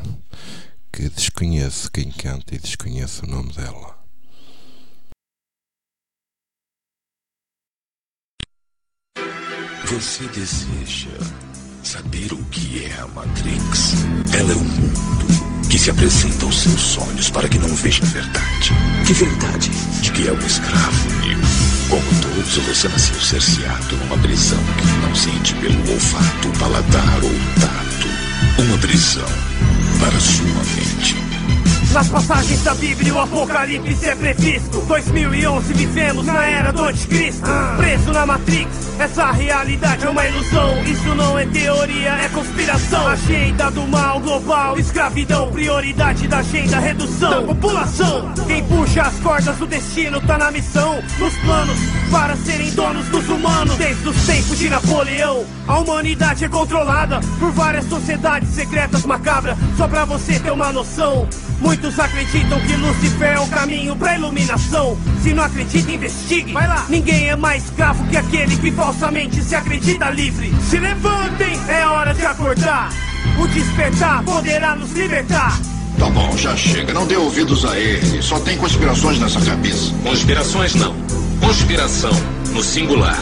que desconheço quem canta e desconheço o nome dela. Você deseja saber o que é a Matrix? Ela é um mundo que se apresenta aos seus olhos para que não veja a verdade. Que verdade? De que é um escravo, Neo. Como todos, você nasceu cerceado numa prisão que não sente pelo olfato, paladar ou tato. Uma prisão para sua mente. Nas passagens da Bíblia, o Apocalipse é previsto. dois mil e onze vivemos na era do anticristo. Preso na Matrix, essa realidade é uma ilusão. Isso não é teoria, é conspiração. Agenda do mal global, escravidão. Prioridade da agenda, redução da população. Quem puxa as cordas do destino tá na missão. Nos planos, para serem donos dos humanos. Desde os tempos de Napoleão, a humanidade é controlada por várias sociedades secretas macabras. Só pra você ter uma noção, muitos acreditam que Lucifer é o caminho pra iluminação. Se não acredita, investigue. Vai lá. Ninguém é mais escravo que aquele que falsamente se acredita livre. Se levantem, é hora de acordar. O despertar poderá nos libertar. Tá bom, já chega. Não dê ouvidos a ele. Só tem conspirações nessa cabeça. Conspirações não. Conspiração no singular.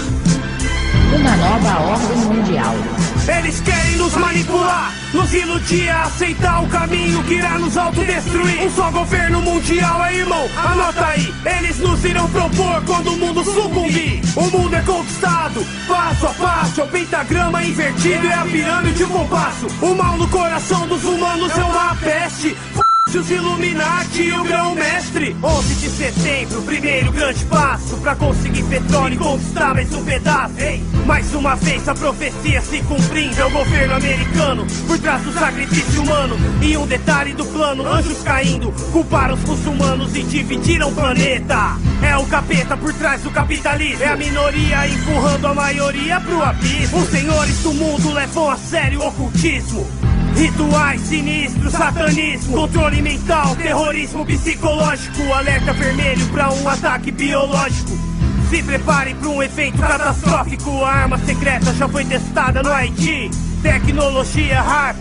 Uma nova ordem mundial. Eles querem nos manipular, nos iludir a aceitar o caminho que irá nos autodestruir. Um só governo mundial, aí, irmão, anota aí. Eles nos irão propor quando o mundo sucumbir. O mundo é conquistado, passo a passo. É o pentagrama invertido, é a pirâmide e o compasso. O mal no coração dos humanos é uma peste. Os Illuminati e o grão-mestre. Onze de setembro, primeiro grande passo pra conseguir petróleo e conquistar mais um pedaço. Ei, mais uma vez a profecia se cumprindo. É o governo americano por trás do sacrifício humano. E um detalhe do plano, anjos caindo, culparam os muçulmanos e dividiram o planeta. É o capeta por trás do capitalismo. É a minoria empurrando a maioria pro abismo. Os senhores do mundo levam a sério o ocultismo. Rituais sinistros, satanismo, controle mental, terrorismo psicológico, alerta vermelho pra um ataque biológico. Se preparem pra um efeito catastrófico, a arma secreta já foi testada no Haiti. Tecnologia HAARP,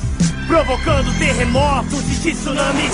provocando terremotos e tsunamis.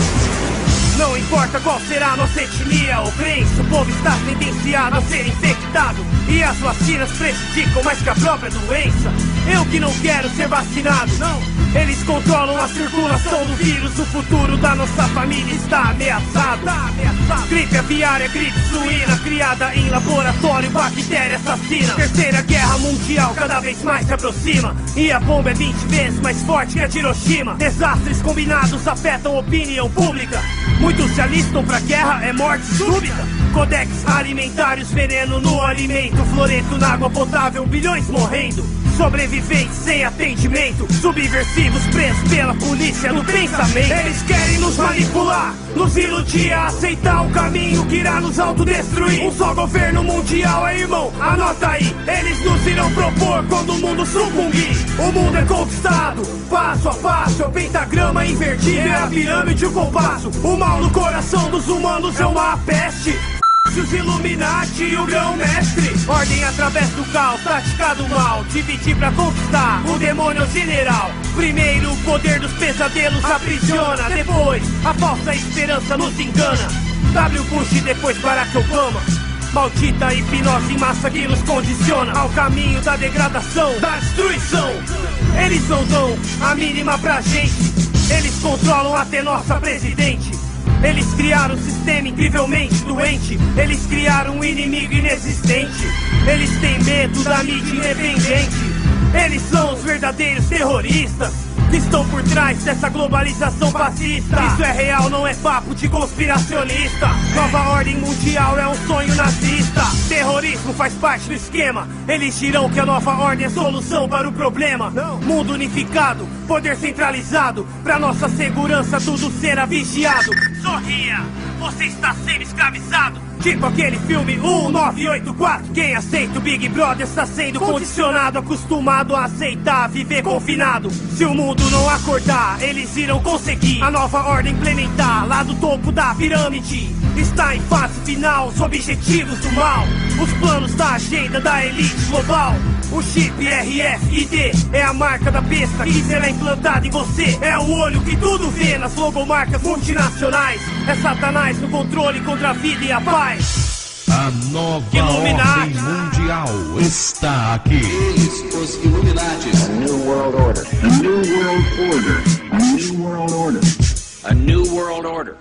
Não importa qual será a nossa etnia ou crença, o povo está sentenciado a ser infectado. E as vacinas prejudicam mais que a própria doença. Eu que não quero ser vacinado, não. Eles controlam a circulação do vírus, o futuro da nossa família está ameaçado. Está ameaçado. Gripe aviária, gripe suína, criada em laboratório, bactéria assassina. Terceira guerra mundial cada vez mais se aproxima, e a bomba é vinte vezes mais forte que a de Hiroshima. Desastres combinados afetam a opinião pública. Muitos se alistam pra guerra, é morte súbita. Codex alimentários, veneno no alimento, fluoreto na água potável, bilhões morrendo. Sobreviventes sem atendimento, subversivos presos pela polícia no pensamento. Eles querem nos manipular, nos iludir a aceitar um caminho que irá nos autodestruir. Um só governo mundial, é irmão, anota aí. Eles nos irão propor quando o mundo sucumbir. O mundo é conquistado, passo a passo, é o pentagrama invertido, é a pirâmide e o compasso. O mal no coração dos humanos é uma peste. Os Illuminati e o grão-mestre. Ordem através do caos, tática do mal. Dividir pra conquistar, o demônio é o general. Primeiro o poder dos pesadelos aprisiona, depois a falsa esperança nos engana. W. Bush e depois Barack Obama. Maldita hipnose em massa que nos condiciona ao caminho da degradação, da destruição. Eles não dão a mínima pra gente, eles controlam até nossa presidente. Eles criaram um sistema incrivelmente doente, eles criaram um inimigo inexistente. Eles têm medo da mídia independente. Eles são os verdadeiros terroristas que estão por trás dessa globalização fascista. Isso é real, não é papo de conspiracionista. Nova ordem mundial é um sonho nazista. Terrorismo faz parte do esquema. Eles dirão que a nova ordem é solução para o problema. Mundo unificado, poder centralizado, pra nossa segurança tudo será vigiado. Sorria, você está sendo escravizado. Tipo aquele filme um nove oito quatro. Quem aceita o Big Brother está sendo condicionado, acostumado a aceitar, viver confinado. Se o mundo não acordar, eles irão conseguir a nova ordem implementar. Lá do topo da pirâmide está em fase final os objetivos do mal, os planos da agenda da elite global. O chip R F I D é a marca da besta que será implantada em você. É o olho que tudo vê nas logomarcas multinacionais. É Satanás no controle contra a vida e a paz. A nova Illuminati. ordem mundial está aqui. Eles, os Illuminati. A new world order. A new world order. A new world order. A new world order.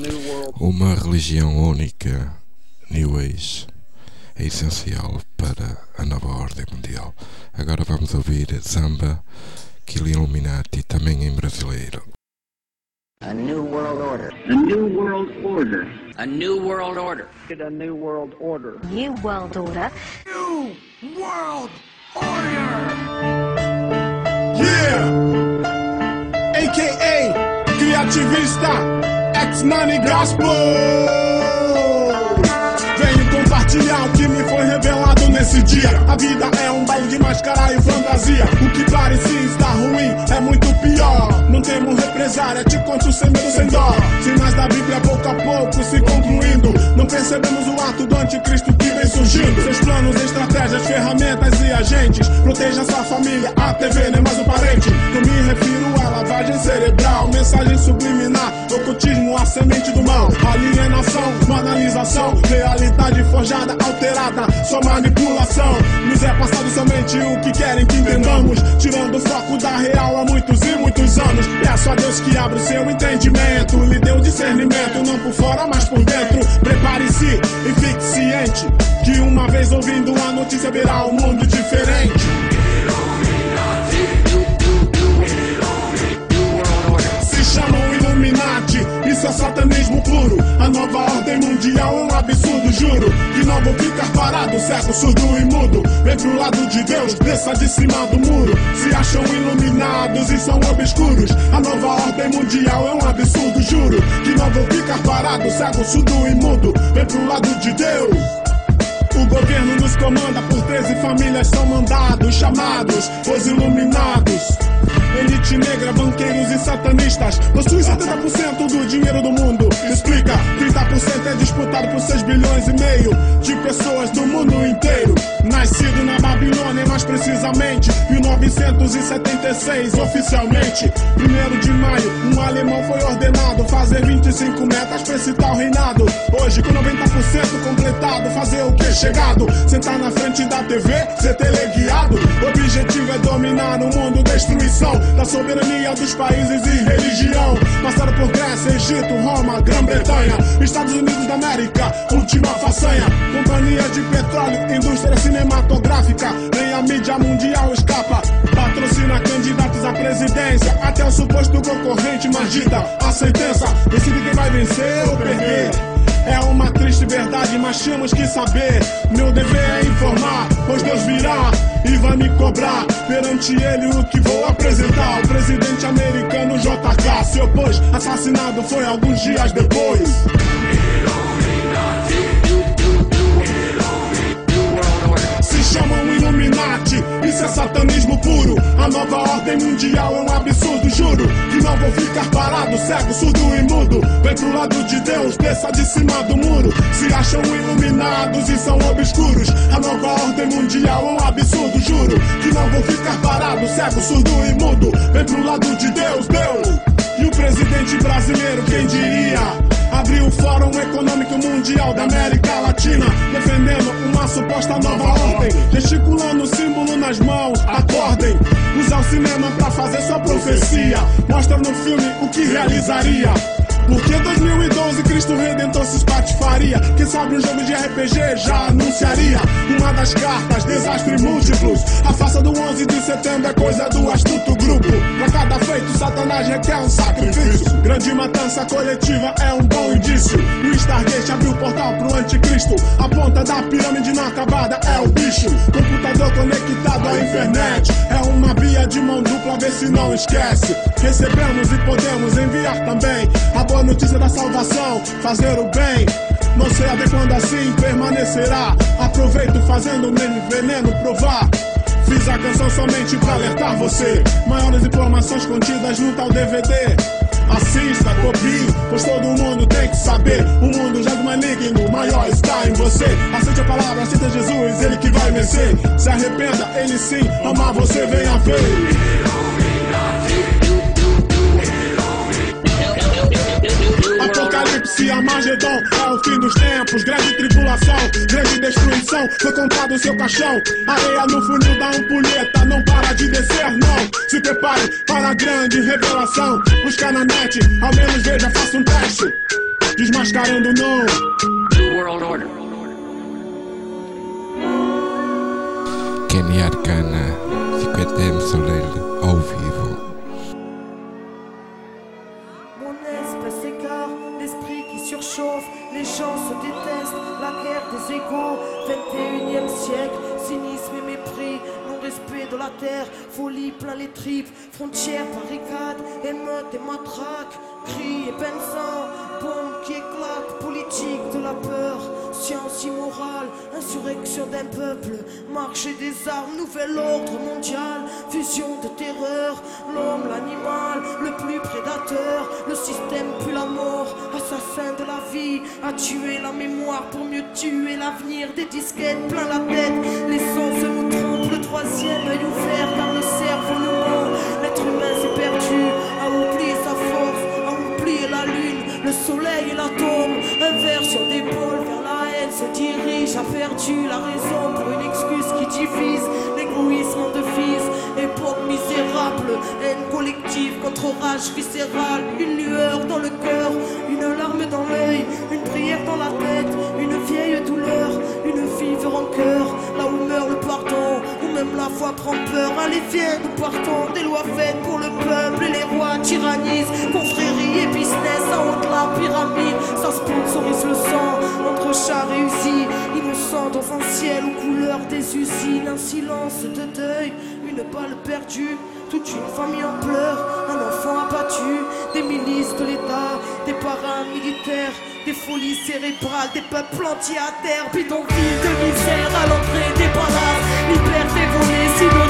Uma religião única, New Age, é essencial para a nova ordem mundial. Agora vamos ouvir Zamba, Kill Illuminati, também em brasileiro. A new world order. A new world order. A new world order. A new world order. New world order. New world order. Yeah! A K A Criativista X-Money Gospel. Venho compartilhar o que me foi revelado nesse dia. A vida é um baile de máscara e fantasia. O que parecia estar ruim é muito pior. Não temos represária, te conto sem medo, sem dó. Sinais da Bíblia pouco a pouco se concluindo. Não percebemos o ato do anticristo que vem surgindo. Seus planos, estratégias, ferramentas e agentes. Proteja sua família, a T V nem mais um parente. Eu me refiro a lavagem cerebral, mensagem subliminar, ocultismo, a semente do mal. Alienação, banalização, realidade forjada, alterada, só manipulação. Nos é passado somente o que querem que entendamos, tirando o foco da real há muitos e muitos anos. Peço a Deus que abra o seu entendimento, lhe dê o discernimento, não por fora, mas por dentro. Prepare-se e fique ciente que uma vez ouvindo a notícia verá um mundo diferente. Se chamam Illuminati, isso é satanismo puro. A nova ordem mundial é um absurdo, juro que não vou ficar parado, cego, surdo e mudo. Vem pro lado de Deus, desça de cima do muro. Se acham iluminados e são obscuros. A nova ordem mundial é um absurdo, juro que não vou ficar parado, cego, surdo e mudo. Vem pro lado de Deus. O governo nos comanda, por treze famílias são mandados, chamados os iluminados. elite negra, banqueiros e satanistas possuem setenta por cento do dinheiro do mundo. Explica, trinta por cento é disputado por seis bilhões e meio de pessoas do mundo inteiro. Nascido na Babilônia, mais precisamente mil novecentos e setenta e seis, oficialmente primeiro de maio, um alemão foi ordenado fazer vinte e cinco metas pra esse tal reinado. Hoje com noventa por cento completado, fazer o que? Chegado, sentar na frente da T V, ser teleguiado. O objetivo é dominar o mundo, destruição da soberania dos países e religião. Passaram por Grécia, Egito, Roma, Grã-Bretanha, Estados Unidos da América, última façanha. Companhia de petróleo, indústria cinematográfica, nem a mídia mundial escapa. Patrocina candidatos à presidência, até o suposto concorrente magita a sentença. Decide quem vai vencer ou perder. É uma triste verdade, mas temos que saber. Meu dever é informar, pois Deus virá e vai me cobrar perante ele o que vou apresentar. O presidente americano J K se opôs, assassinado foi alguns dias depois. Se chamam Illuminati, isso é satanismo puro. A nova ordem mundial é um absurdo, juro que não vou ficar parado, cego, surdo e mudo. Vem pro lado de Deus, desça de cima do muro. Se acham iluminados e são obscuros. A nova ordem mundial é um absurdo, juro que não vou ficar parado, cego, surdo e mudo. Vem pro lado de Deus, Deus. E o presidente brasileiro, quem diria? Abriu o Fórum Econômico Mundial da América Latina, defendendo uma suposta nova ordem, gesticulando o símbolo nas mãos, acordem. Usa o cinema pra fazer sua profecia, mostra no filme o que realizaria. Porque dois mil e doze Cristo Redentor se espatifaria. Quem sabe um jogo de R P G já anunciaria uma das cartas, desastre múltiplos. A farsa do onze de setembro é coisa do astuto grupo. Pra cada feito, Satanás requer um sacrifício. Grande matança coletiva é um bom indício. O Stargate abriu o portal pro anticristo. A ponta da pirâmide inacabada é o bicho. Computador conectado à internet é uma via de mão dupla, vê se não esquece. Recebemos e podemos enviar também a boa notícia da salvação, fazer o bem. Não sei até quando assim permanecerá. Aproveito fazendo meme, veneno provar. Fiz a canção somente pra alertar você. Maiores informações contidas no tal D V D. Assista, copie, pois todo mundo tem que saber. O mundo já do maligno, o maior está em você. Aceite a palavra, aceita Jesus, ele que vai vencer. Se arrependa, ele sim ama você, venha ver. Apocalipse, Armagedon, é o fim dos tempos. Grande tribulação, grande destruição. Foi comprado o seu caixão. Areia no funil da ampulheta, não para de descer, não. Se prepare para a grande revelação. Busca na net, ao menos veja, faça um teste. Desmascarando não. World Order. Kenny Arcana, cinquante anos Soleil, ao vivo. Les gens se détestent, la guerre des égaux, vingt et unième siècle, cynisme et mépris, non-respect de la terre, folie plein les tripes, frontières, barricades, émeutes et matraques, cris et benzins, bombes qui éclatent, politique de la peur, science immorale, insurrection d'un peuple, marché des armes, nouvel ordre mondial, fusion de terreur, l'homme, l'animal, le plus prédateur, le système puis la mort, assassin de la vie, a tué la mémoire pour mieux tuer l'avenir, des disquettes plein la tête, les sens nous trompent, le troisième œil ouvert car le cerveau nous ment, l'être humain s'est perdu, a oublié sa force, a oublié la lune, le soleil et l'atome, inversion d'épaule vers la haine se dirige, a perdu la raison pour une excuse qui divise, l'égoïsme de fils, époque misérable, haine collective contre rage viscérale, une lueur dans le cœur, une larme dans l'œil, une prière dans la tête, une vieille douleur, une vive rancœur, là où meurt le pardon, où même la foi prend peur. Allez viens, nous partons, des lois faites pour le peuple et les rois tyrannisent, confrérie et business en haut de la pyramide, ça sponsorise le sang, entre chars et usines, innocents dans un ciel aux couleurs des usines, un silence de deuil, une balle perdue, toute une famille en pleurs, un enfant abattu, des milices de l'État, des paramilitaires, des folies cérébrales, des peuples entiers à terre, bidonville de misère à l'entrée des palaces, liberté volée, synonyme de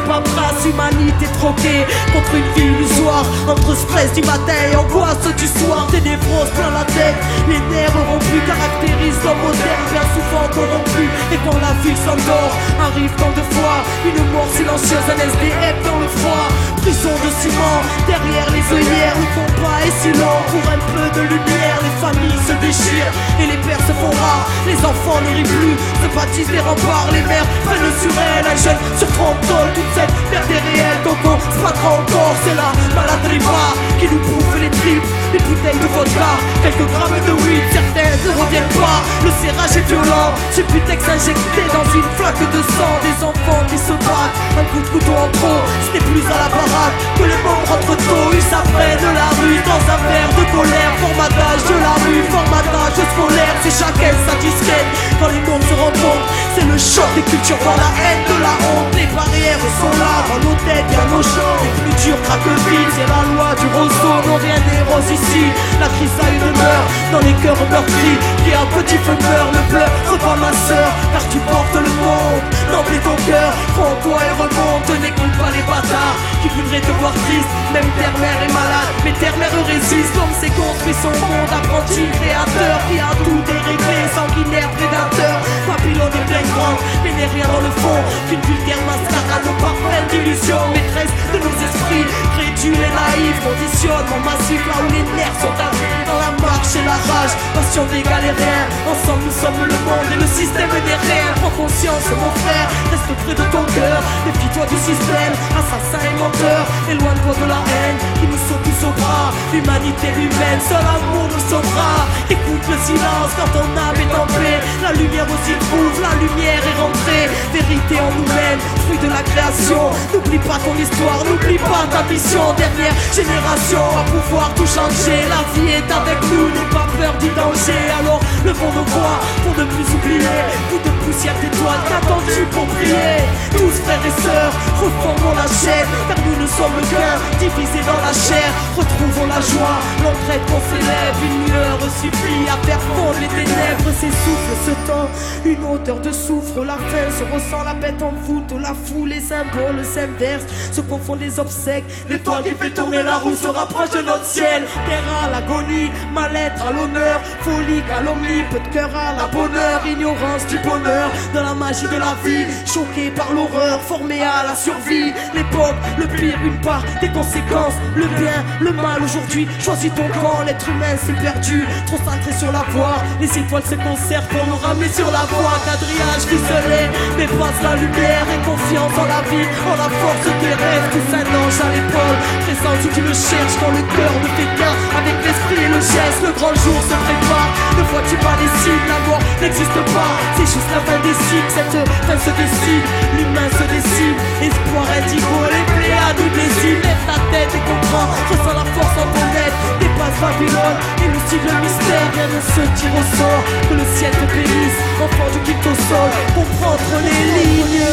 paperasse, humanité troquée contre une vie illusoire. Entre stress du matin et angoisse du soir, des névroses plein la tête, les nerfs rompus caractérisent l'homme moderne, bien souvent corrompu. Et quand la vie s'endort, arrive tant de fois une mort silencieuse, un S D F dans le froid. Prison de ciment, derrière les œillères, le combat est si long. Pour un peu de lumière, les familles se déchirent et les pères se font rares. Les enfants n'y rient plus, se bâtissent des remparts. Les mères prennent sur elles un jeune sur trente tôles. Toute cette merde est réelle, donc on se battra encore. C'est la maladie rare qui nous bouffe les tripes. Des bouteilles de vodka, quelques grammes de weed. Certains ne reviennent pas, le serrage est violent. Ce putex injecté dans une flaque de sang. Des enfants qui se battent, un coup de couteau en trop. Ce n'est plus à la parade que les membres rentrent tôt. Ils s'apprennent la rue dans un verre de colère. Formatage de la rue, formatage scolaire. C'est chacun sa disquette. Quand les mondes se rencontrent, c'est le choc des cultures voir la haine de la honte. Les barrières sont là, dans nos têtes, y'a nos champs. Les plus durs craquent vite, c'est la loi du roseau. Non, rien n'est rose ici. La crise a une meurt dans les cœurs meurtris. Qui a un petit feu meurt, le pleur, reprends ma sœur. Car tu portes le monde, n'emplis ton cœur. Prends-toi et remonte, n'écoute pas les bâtards qui voudraient te voir triste. Même terre-mère est malade, mais terre-mère résiste. L'homme s'est construit son monde, apprenti créateur. Qui a tout déréglé, sanguinaire, prédateur. Babylone est pleine grande, mais n'est rien dans le fond qu'une vulgaire mascarade aux parfums d'illusions. Maîtresse de nos esprits, crédules et naïfs. Conditionnement massif là où les nerfs sont arrivés. Dans la marche et la rage, passion des galériens. Ensemble nous sommes le monde et le système n'est rien. Prends conscience mon frère, reste près de ton cœur. Défie-toi du système, assassin et menteur. Éloigne-toi de la haine qui nous saute tous au bras. L'humanité humaine, seul amour nous sauvera. Écoute le silence quand ton âme est en paix. La lumière aussi trouve, la lumière est rentrée. Vérité en nous mène, fruit de la création. N'oublie pas ton histoire, n'oublie pas ta mission. Dernière génération à pouvoir tout changer. La vie est avec nous, n'aie pas peur du danger. Alors levons nos voix pour ne plus oublier. Coup de poussière d'étoiles, qu'attends-tu pour prier? Tous frères et sœurs, reformons la chaîne. Car nous ne sommes qu'un, divisés dans la chair. Retrouvons la joie, l'entraide qu'on s'élève. Une lueur suffit à faire fondre les ténèbres. S'essouffle ce temps, une odeur de soufre. La faim se ressent, la bête en voûte. La foule, les symboles s'inversent, se confondent les obsèques. L'étoile qui fait tourner la roue se rapproche de notre ciel. Terre à l'agonie, mal-être à l'honneur. Folie, calomnie, peu de cœur à la bonheur. Ignorance du bonheur, de la magie de la vie. Choqué par l'horreur, formé à la survie. L'époque, le pire, une part des conséquences. Le bien, le mal aujourd'hui, choisis ton camp. L'être humain s'est perdu, trop centré sur la voie. Les étoiles se conservent pour nous ramener sur la voie. Quadrillage ficelé, dépasse la lumière. Et confiance en la vie, en la force des rêves. Tous un ange à l'épaule, présence où tu le cherches. Quand le cœur ne fait qu'un avec l'esprit et le geste. Le grand jour se prépare, ne vois-tu pas les signes? La mort n'existe pas, c'est juste la fin des cycles. Cette fin se décide, l'humain se décide. Espoir indigo, les pléiades nous désignent. Lève ta tête et comprends, ressens la force en ton être. Dépasse Babylone, élucide le mystère. Rien ne se tire au sort, que le ciel te bénisse. Enfant du quitte au sol, comprends entre les lignes.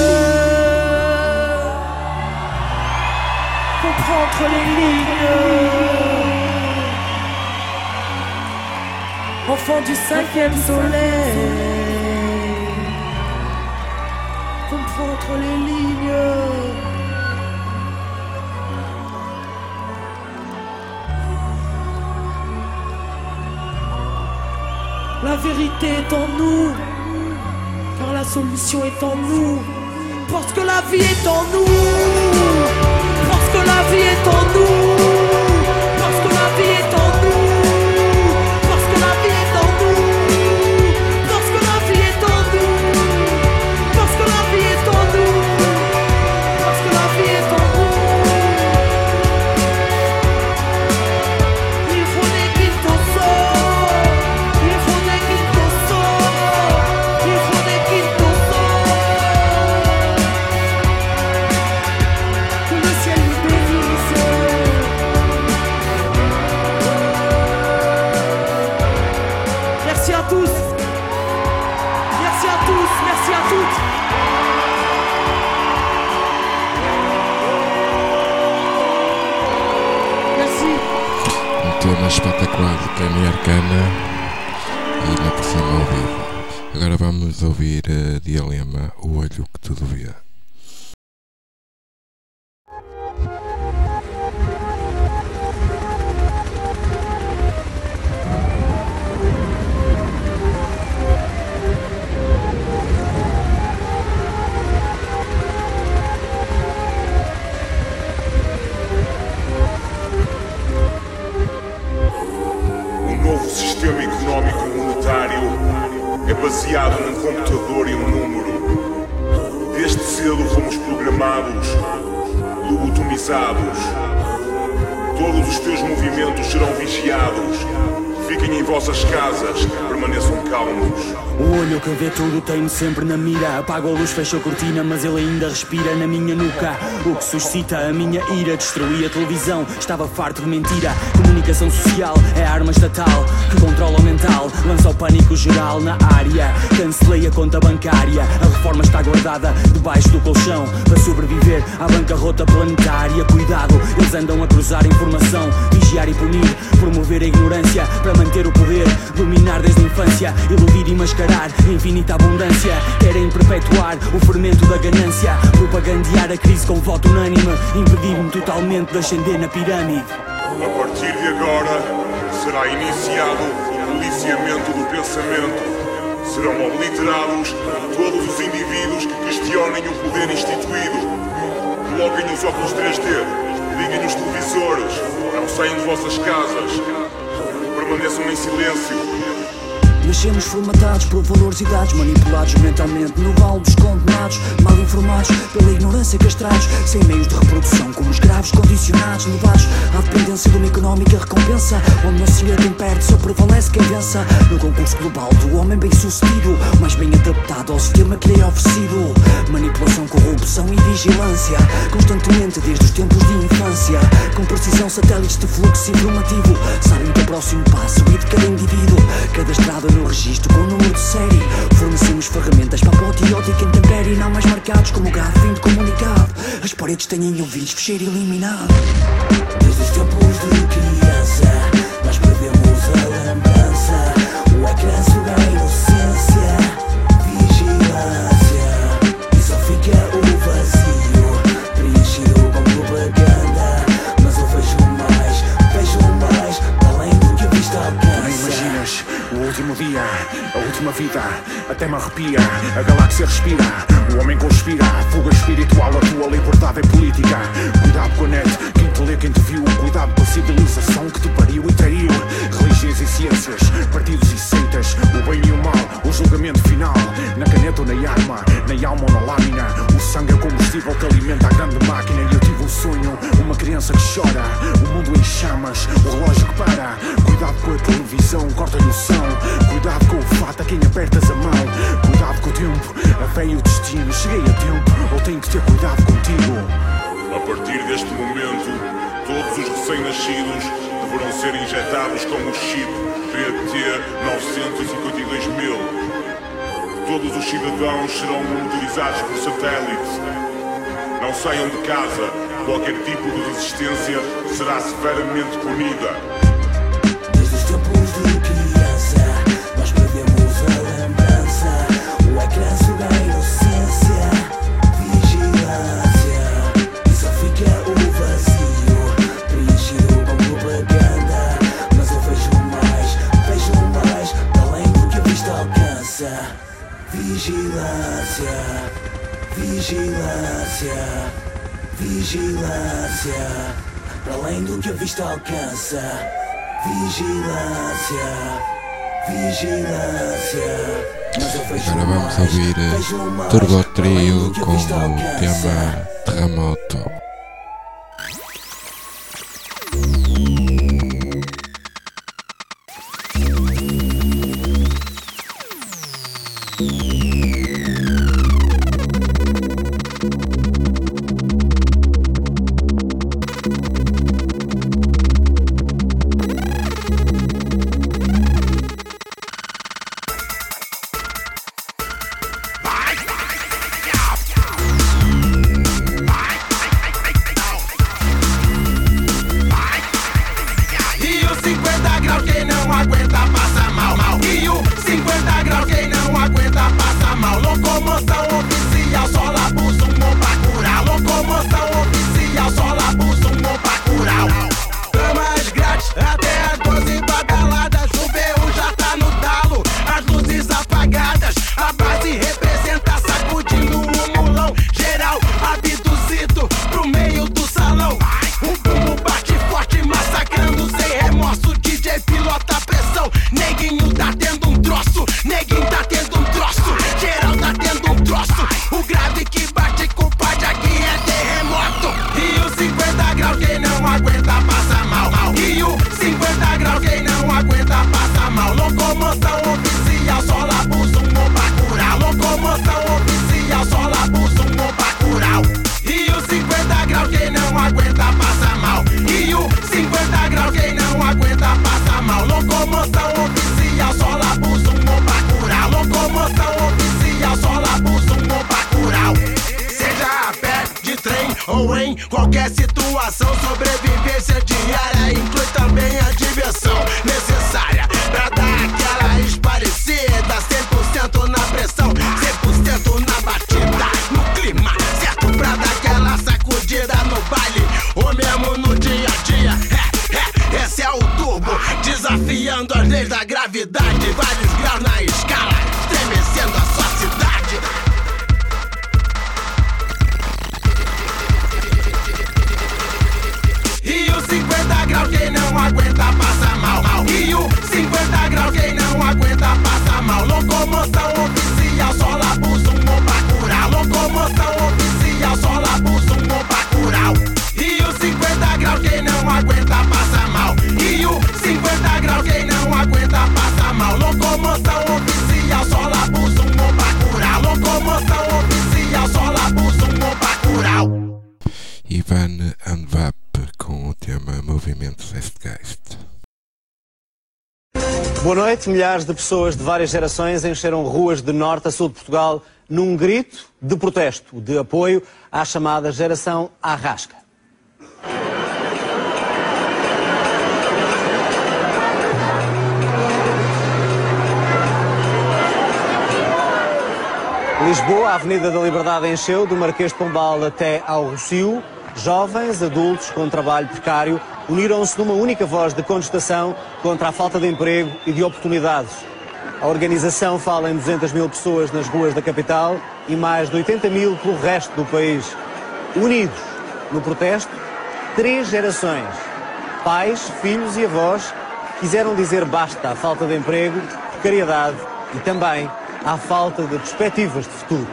Comprends entre les lignes. Enfant du cinquième soleil, comprends entre les lignes. La vérité est en nous, car la solution est en nous. Parce que la vie est en nous, parce que la vie est en nous, parce que la vie est en nous. Tema espetacular de Kenny Arcana e na versão ao vivo. Agora vamos ouvir uh, de Alema, O Olho que Tudo Vê. baseado num computador e um número. Desde cedo fomos programados, lobotomizados. Todos os teus movimentos serão vigiados. Fiquem em vossas casas, permaneçam calmos. O olho que vê tudo tem-me sempre na mira. Apago a luz, fecho a cortina, mas ele ainda respira na minha nuca. O que suscita a minha ira. Destruí a televisão, estava farto de mentira. Comunicação social é a arma estatal que controla o mental, lança o pânico geral na área. Cancelei a conta bancária. A reforma está guardada debaixo do colchão para sobreviver à bancarrota planetária. Cuidado, eles andam a cruzar informação. Vigiar e punir, promover a ignorância para manter o poder, dominar desde a infância, iludir e mascarar a infinita abundância. Querem perpetuar o fermento da ganância, propagandear a crise com voto unânime, impedir-me totalmente de ascender na pirâmide. A partir de agora será iniciado o policiamento do pensamento. Serão obliterados todos os indivíduos que questionem o poder instituído. Coloquem os óculos três D, liguem os televisores, não saiam de vossas casas. Permaneçam em silêncio. Nascemos formatados por valores e dados, manipulados mentalmente no vale dos condenados, mal informados pela ignorância, castrados, sem meios de reprodução, como escravos condicionados, levados à dependência de uma económica recompensa, onde não se vê quem perde, só prevalece quem vença. No concurso global do homem bem sucedido, mais bem adaptado ao sistema que lhe é oferecido. Manipulação, corrupção e vigilância, constantemente desde os tempos de infância. Com precisão, satélites de fluxo informativo sabem do próximo passo e de cada indivíduo, cadastrado no registro com o número de série. Fornecemos ferramentas para a apoteótica intempérie, não mais marcados como o grave fim de comunicado. As paredes têm ouvidos, fecheiro eliminado. Desde os tempos de criança nós perdemos a lembrança. O ecrã suga a inocência, vigilância, e só fica o vazio preenchido com propaganda. Mas eu vejo mais, vejo mais, além do que a vista alcança. Nem imaginas o último dia, a última vida, até me arrepia. A galáxia respira, o homem conspira. Fuga espiritual, a tua liberdade é política. Cuidado com a net, quem te lê, quem te viu. Cuidado com a civilização que te pariu e traiu. Religiões e ciências, partidos e seitas, o bem e o mal, o julgamento final. Na caneta ou na arma, na alma ou na lâmina. O sangue é o combustível que alimenta a grande máquina. E eu tive um sonho, uma criança que chora, o mundo em chamas, o relógio que para. Cuidado com a televisão, corta-lhe o som. Cuidado com o fato a quem apertas a mão. Cuidado com o tempo, a fé e o destino. Cheguei a tempo, ou tenho que ter cuidado contigo. A partir deste momento, todos os recém-nascidos deverão ser injetados com o chip P T novecentos e cinquenta e dois mil. Todos os cidadãos serão monitorizados por satélite. Não saiam de casa. Qualquer tipo de resistência será severamente punida. Desde os tempos de criança nós perdemos a lembrança. O ecrã suga a inocência, vigilância, e só fica o vazio preenchido com propaganda. Mas eu vejo mais, vejo mais, além do que a vista alcança. Vigilância, vigilância, vigilância, para além do que a vista alcança. Vigilância, vigilância. Agora vamos ouvir Turbo Trio com o tema Terremoto. cinquenta graus, quem não aguenta passa mal. ou em qualquer situação. Sobrevivência diária inclui também a diversão necessária pra dar aquela esparecida. Cem por cento na pressão, cem por cento na batida, no clima certo pra dar aquela sacudida no baile ou mesmo no dia a dia. É, é, esse é o turbo, desafiando as leis da gravidade. Vários graus na escala, estremecendo a sua cidade. E o cinquenta graus, quem não aguenta passa mal. E o cinquenta graus, quem não aguenta passa mal. Locomoção oficial, só labus um Bacurau. Locomoção oficial, só labus um Bacurau. E o cinquenta graus, quem não aguenta passa mal. E o cinquenta graus, quem não aguenta passa mal. Locomoção oficial, só labus um Bacurau. Locomoção oficial, só labus um Bacurau. Ivan and Vap com o tema Movimento Zeitgeist. Boa noite. Milhares de pessoas de várias gerações encheram ruas de norte a sul de Portugal num grito de protesto, de apoio à chamada geração Arrasca. Lisboa, a Avenida da Liberdade encheu, do Marquês de Pombal até ao Rossio. Jovens, adultos com trabalho precário uniram-se numa única voz de contestação contra a falta de emprego e de oportunidades. A organização fala em duzentas mil pessoas nas ruas da capital e mais de oitenta mil pelo resto do país. Unidos no protesto, três gerações, pais, filhos e avós, quiseram dizer basta à falta de emprego, precariedade e também à falta de perspectivas de futuro.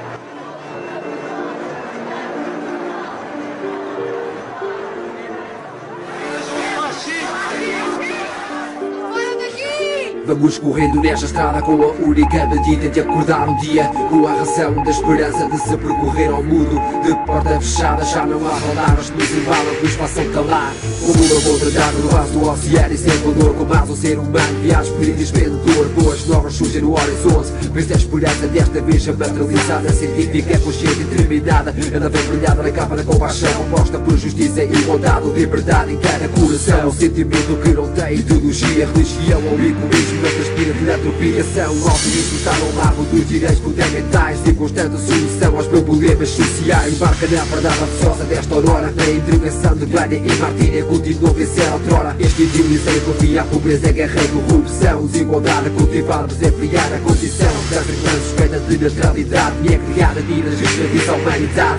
Vamos correndo nesta estrada com a única medida de acordar um dia, com a razão da esperança de se percorrer ao mundo. De porta fechada já não há palavras que nos embalam, que nos façam calar. Como uma outra dada no vaso do oceano e sem valor, com mais um ser humano viaja por desventor. Boas novas surgem no horizonte, vês a esperança desta vez a materializada, científica, consciente e determinada. Ela vem brilhada na capa da compaixão, composta por justiça e igualdade, liberdade em cada coração. Um sentimento que não tem ideologia, religião ou egoísmo. Não transpira filantropia, são optimistas, está ao lado dos direitos fundamentais e constante solução aos problemas sociais. Embarca na verdade absurda desta aurora, na intervenção de Glânia e Martina continua a vencer a outrora. Este idioma sem confia, a pobreza, a guerra e corrupção, desigualdade cultivada, desempregar a condição das irmãs suspeitas de neutralidade e é criada de justiça à humanidade.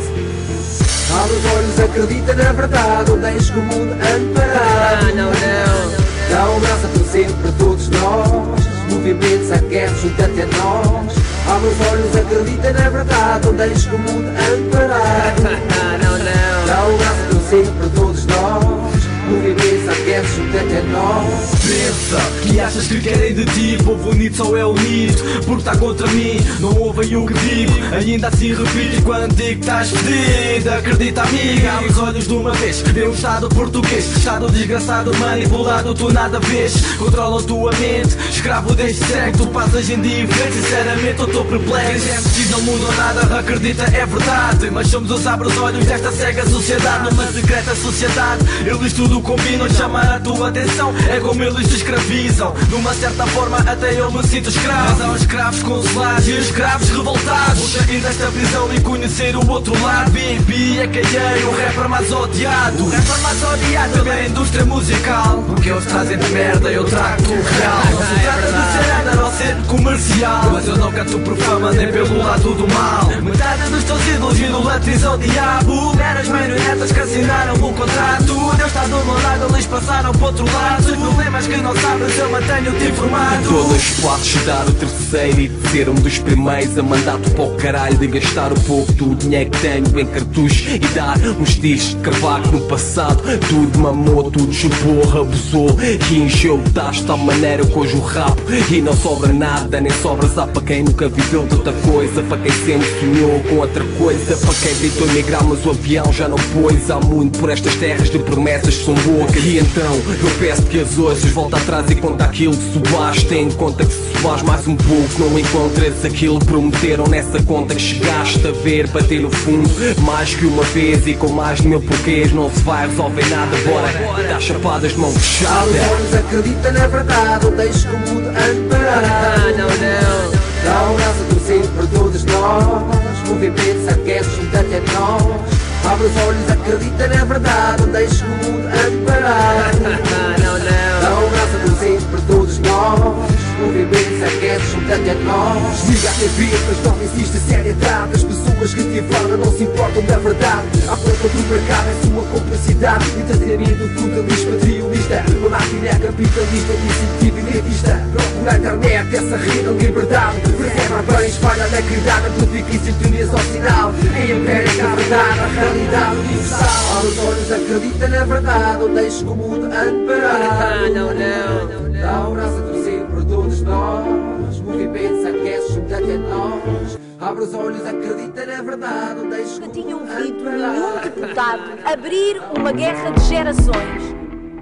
Abre os olhos, acredita na verdade, não deixes que o mundo ande parado. Não, não. Dá um abraço a todos sempre, a todos nós. Movimentos, a guerra, junta-te a nós. Abre os olhos, acredita na verdade, não deixes que o mundo ande parado. Não, não. Dá um abraço a todos sempre, a todos nós. Movimentos, a guerra, junta-te a nós. Pensa que achas que querem de ti, povo unido só é unido, porque está contra mim, não ouvem o que digo, ainda assim repito quando digo que estás fedido. Acredita amiga, abre os olhos de uma vez, vê um estado português, estado desgraçado, manipulado, tu nada vês, controlam tua mente, escravo deste século, tu passas indiferente, sinceramente eu estou perplexo. Exemplos não mudam nada, acredita é verdade, mas somos os abre os olhos desta cega sociedade, numa secreta sociedade, eles tudo combinam, chamar a tua atenção, é como eles te escravizam, numa certa forma até eu me sinto escravo. Mas há os escravos consulares e os escravos revoltados, vou sair desta prisão e conhecer o outro lado. B B é K A, o rapper mais odiado, o rapper mais odiado pela indústria musical, porque eles trazem de merda e eu trago o real. Não se trata de ser under ou ser comercial, mas eu não canto por fama nem pelo lado do mal. Metade dos teus ídolos idolatrizam o diabo, meras marionetas que assinaram o contrato. Deus está do meu lado, eles passaram para outro lado. Os problemas que não sabes eu mantenho-te informado. Todos podes dar o terceiro e de ser um dos primeiros a mandar-te para o caralho, de gastar o pouco do dinheiro que tenho em cartuchos e dar uns tiros de carvalho no passado. Tudo mamou, tudo chupou, rabusou e encheu de tal maneira que hoje o rabo e não sobra nada, nem sobra só para quem nunca viveu de outra coisa, para quem sempre sonhou com outra coisa. Para quem tentou emigrar mas o avião já não pôs. Há muito por estas terras de promessas que são bocas. E então eu peço que as ouças volta atrás e conta aquilo que sobaste. Tem em conta que se sobas mais um pouco não encontras aquilo que prometeram nessa conta que chegaste a ver bater no fundo mais que uma vez e com mais de mil porquês. Não se vai resolver nada, bora dar chapadas de mão fechada. Abre os olhos, acredita na verdade, ou deixe que o mundo ande parado. Não, não. Dá um braço a torcer para todos nós, movimento se aquece, junta-te a nós. Abre os olhos, acredita na verdade, ou deixe que o mundo ande parado. Não, não. Dá um braço a torcer para todos nós, movimento se aquece, junta-te a nós. Desliga a T V, mas não existe seriedade. As pessoas que te falam não se importam da verdade. À porta do mercado é sua complicidade. Entretenimento, brutalista, materialista. Uma máquina capitalista, incentivo elitista. Procura na internet essa rede de liberdade. Preserva bem, espalha na criada, amplifica e sintoniza ao sinal. Em América a verdade, a realidade universal. Abre os olhos, acredita na verdade, ou deixe que o mundo ande parado. Não, não. Dá um braço a torcer por todos nós, movimento se aquece, junta-te a nós. Abre os olhos, acredita na verdade, ou deixe que tinham visto nenhum deputado abrir uma guerra de gerações.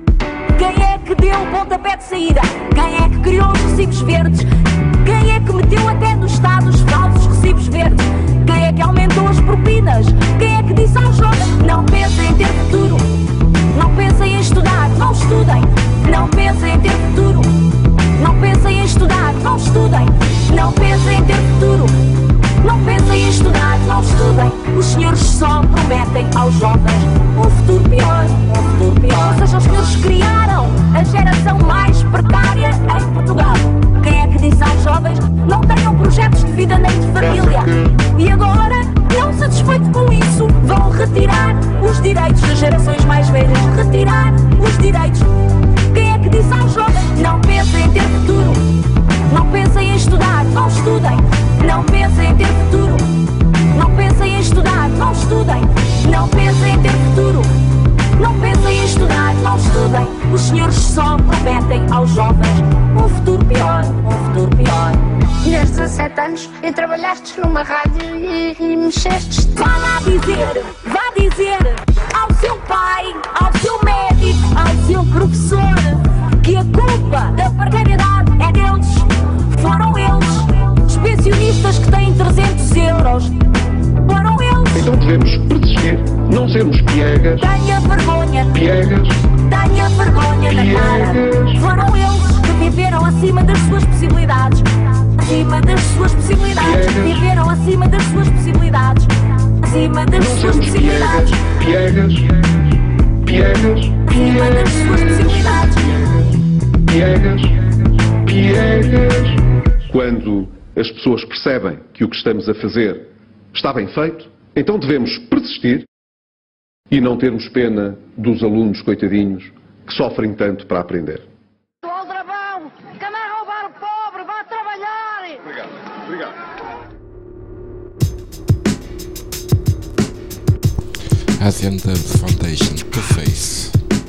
Quem é que deu o pontapé de saída? Quem é que criou os recibos verdes? Quem é que meteu até no Estado os falsos recibos verdes? Quem é que aumentou as propinas? Quem é que disse aos jovens não pensem em ter futuro? Não pensem em estudar, não estudem. Não pensem em ter futuro. Não pensem em estudar, não estudem. Não pensem em ter futuro. Não pensem em estudar, não estudem. Os senhores só prometem aos jovens um futuro pior, um futuro pior. Ou seja, os senhores criaram a geração mais precária em Portugal. Quem é que disse aos jovens não tenham projetos de vida nem de família? E agora, não satisfeito com isso, vão retirar os direitos das gerações mais velhas. Retirar os direitos. Quem é que disse aos jovens não pensem em ter futuro? Não pensem em estudar, não estudem. Não pensem em ter futuro. Não pensem em estudar, não estudem. Não pensem em ter futuro. Não pensem em estudar, não estudem. Os senhores só prometem aos jovens um futuro pior, um futuro pior. Tinhas dezassete anos e trabalhaste numa rádio e, e mexeste. Vá lá dizer, vá dizer ao seu pai, ao seu médico, ao seu professor que a culpa da precariedade é deles. Foram eles, os pensionistas que têm trezentos euros. Foram eles. Então devemos persistir, não sermos piegas. Tenha vergonha. Piegas. Tenha vergonha na cara. Foram eles que viveram acima das suas possibilidades. Acima das suas possibilidades. Piegas. Viveram acima das suas possibilidades. Acima das não suas possibilidades. Piegas. Piegas. Acima das suas possibilidades. Piegas. Piegas. Quando as pessoas percebem que o que estamos a fazer está bem feito, então devemos persistir e não termos pena dos alunos coitadinhos que sofrem tanto para aprender. O aldrabão, que anda a roubar o pobre, vá trabalhar! Obrigado, obrigado. Asian Dubs Foundation, The Face.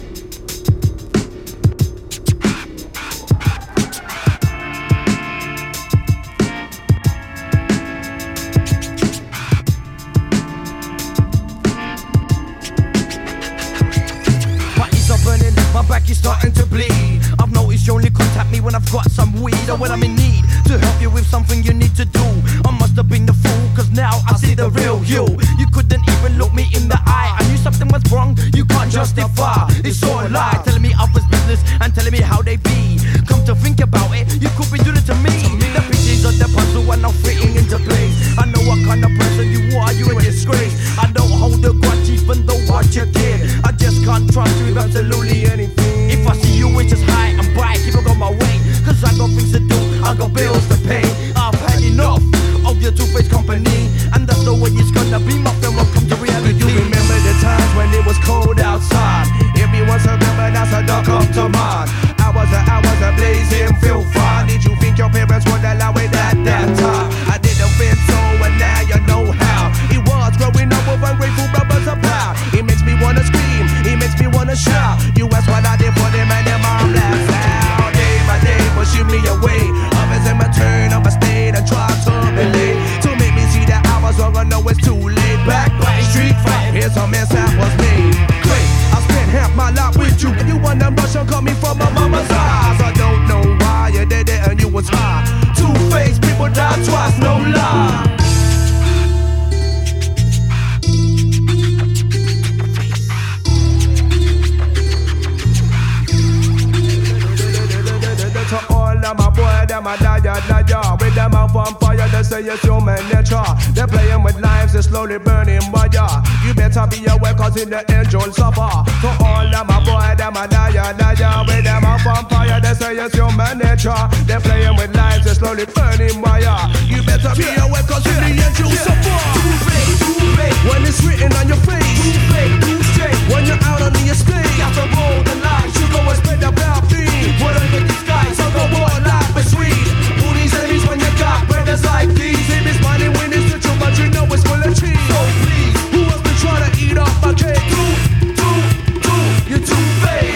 My back is starting to bleed. I've noticed you only contact me when I've got some weed or when I'm in need to help you with something you need to do. I must have been the fool, cause now I see the real you. You couldn't even look me in the eye. I knew something was wrong, you can't justify. It's all a lie, telling me I was business and telling me how they be. Come to think about it, you could be doing it to me. The pieces of the puzzle are now fitting into place. I know what kind of person you are, you a disgrace. I don't hold a grudge even though what you did. I just can't trust you with absolutely anything. If I see you, it's just high and bright, keep it on my way. Cause I got things to do, I got bills to pay. I've had enough of your two-faced company, and that's the way it's gonna be. My film will come to reality. You remember the times when it was cold outside? Everyone's a river, that's a duck up to mine. Hours and hours of blazing, feel fine. Did you think your parents would allow it at that time? I didn't think so, and now you know how. It was growing up with ungrateful brothers about. It makes me wanna scream, it makes me wanna shout. You ask what I did for them and their mom laughs out. Day by day, pushing me away. Others in my turn, I'ma stay and try to relate. To make me see that I was wrong, I know say it's human nature. They're playing with lives, they're slowly burning wire. You better be aware cause in the end you'll suffer. So all them a boy, them a die, die. With them a vampire, they say it's human nature. They're playing with lives, they're slowly burning wire. You better be aware cause in the end you'll suffer. Too fake, too fake, when it's written on your face. Too fake, too straight, when you're out on the estate. Got to roll the line, you go and spread the bad thing. What under the sky, so the war life is sweet. Who these enemies when you got brothers like these? If it's money when it's the truth, but you know it's full of cheese. So please, who else been trying to eat off my cake? Do, do, do, you're too fake.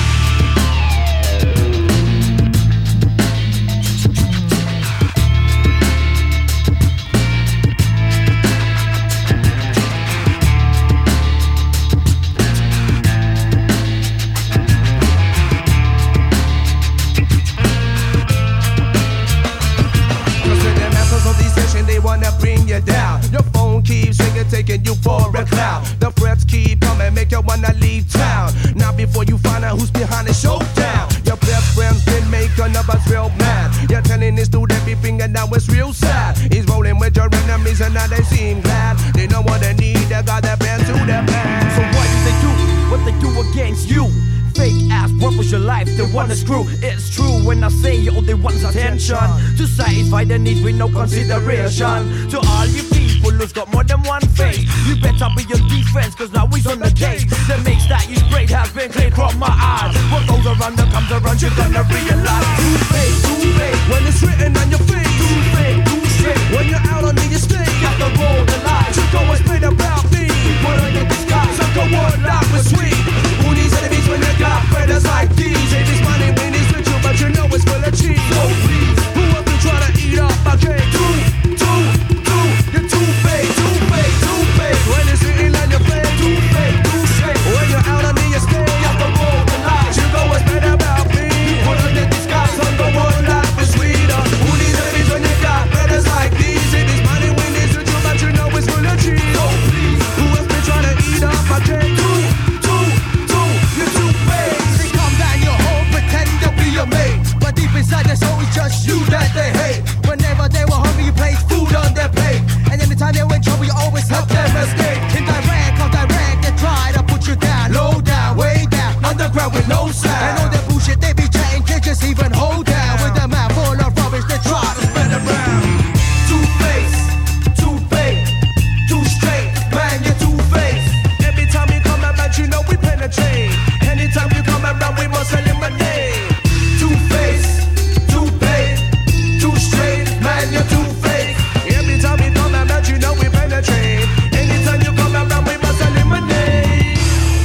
Bring you down. Your phone keeps ringing, taking you for a clown. The threats keep coming, make you wanna leave town. Now before you find out who's behind the showdown. Your best friends did make another real mad. You're telling this dude everything and now it's real sad. He's rolling with your enemies and now they seem glad. They know what they need, they got their band to their band. So what do they do? What they do against you? Fake ass, what was your life? They wanna screw. It's true when I say all they want is attention. To satisfy their needs with no consideration. To all you people who's got more than one face, you better be on defense cause now he's on the case. The mix that you sprayed has been cleared from my eyes. What goes around that comes around, you're gonna realize. Too fake, too fake, when it's written on your face. Too fake, too straight, when you're out on the estate. Got to roll the line, you go and spread about me. Put on your disguise, so go on, life was sweet. Who needs enemies when they got brothers like these? If it's money when it's with you, but you know it's full of cheese. So please, who else been trying to eat up my cake? Do, do, do, you're too fake, too fake, too fake. When it's written on your face, too fake, too straight. When you're out on the estate, got to roll the lies. You go and spread about me. Put on your disguise, on the one life is sweeter. Who needs enemies when they got brothers like these? If it's money when it's with you, but you know it's full of cheese. So please, who else been trying to eat up my cake? Do, do, do, you're too fake. They come down your hole, pretend they'll be your mate, but deep inside there's always just you that they hate. Whenever they were hungry, you placed food on their plate, and anytime they were in trouble, you always help them escape. Indirect or direct, they try to put you down, low down, way down, underground with no sound. And all that bullshit they be chatting, they just even hold down. With a mouth full of rubbish, they try to spread around. Two face, too fake, too straight, man, you're two faced. Every time we come around, you know we penetrate. Anytime we come around, we must eliminate. Two face, too fake, too straight, man, you're two faced. Every time we come around, you know we penetrate. Anytime you come around, we must eliminate.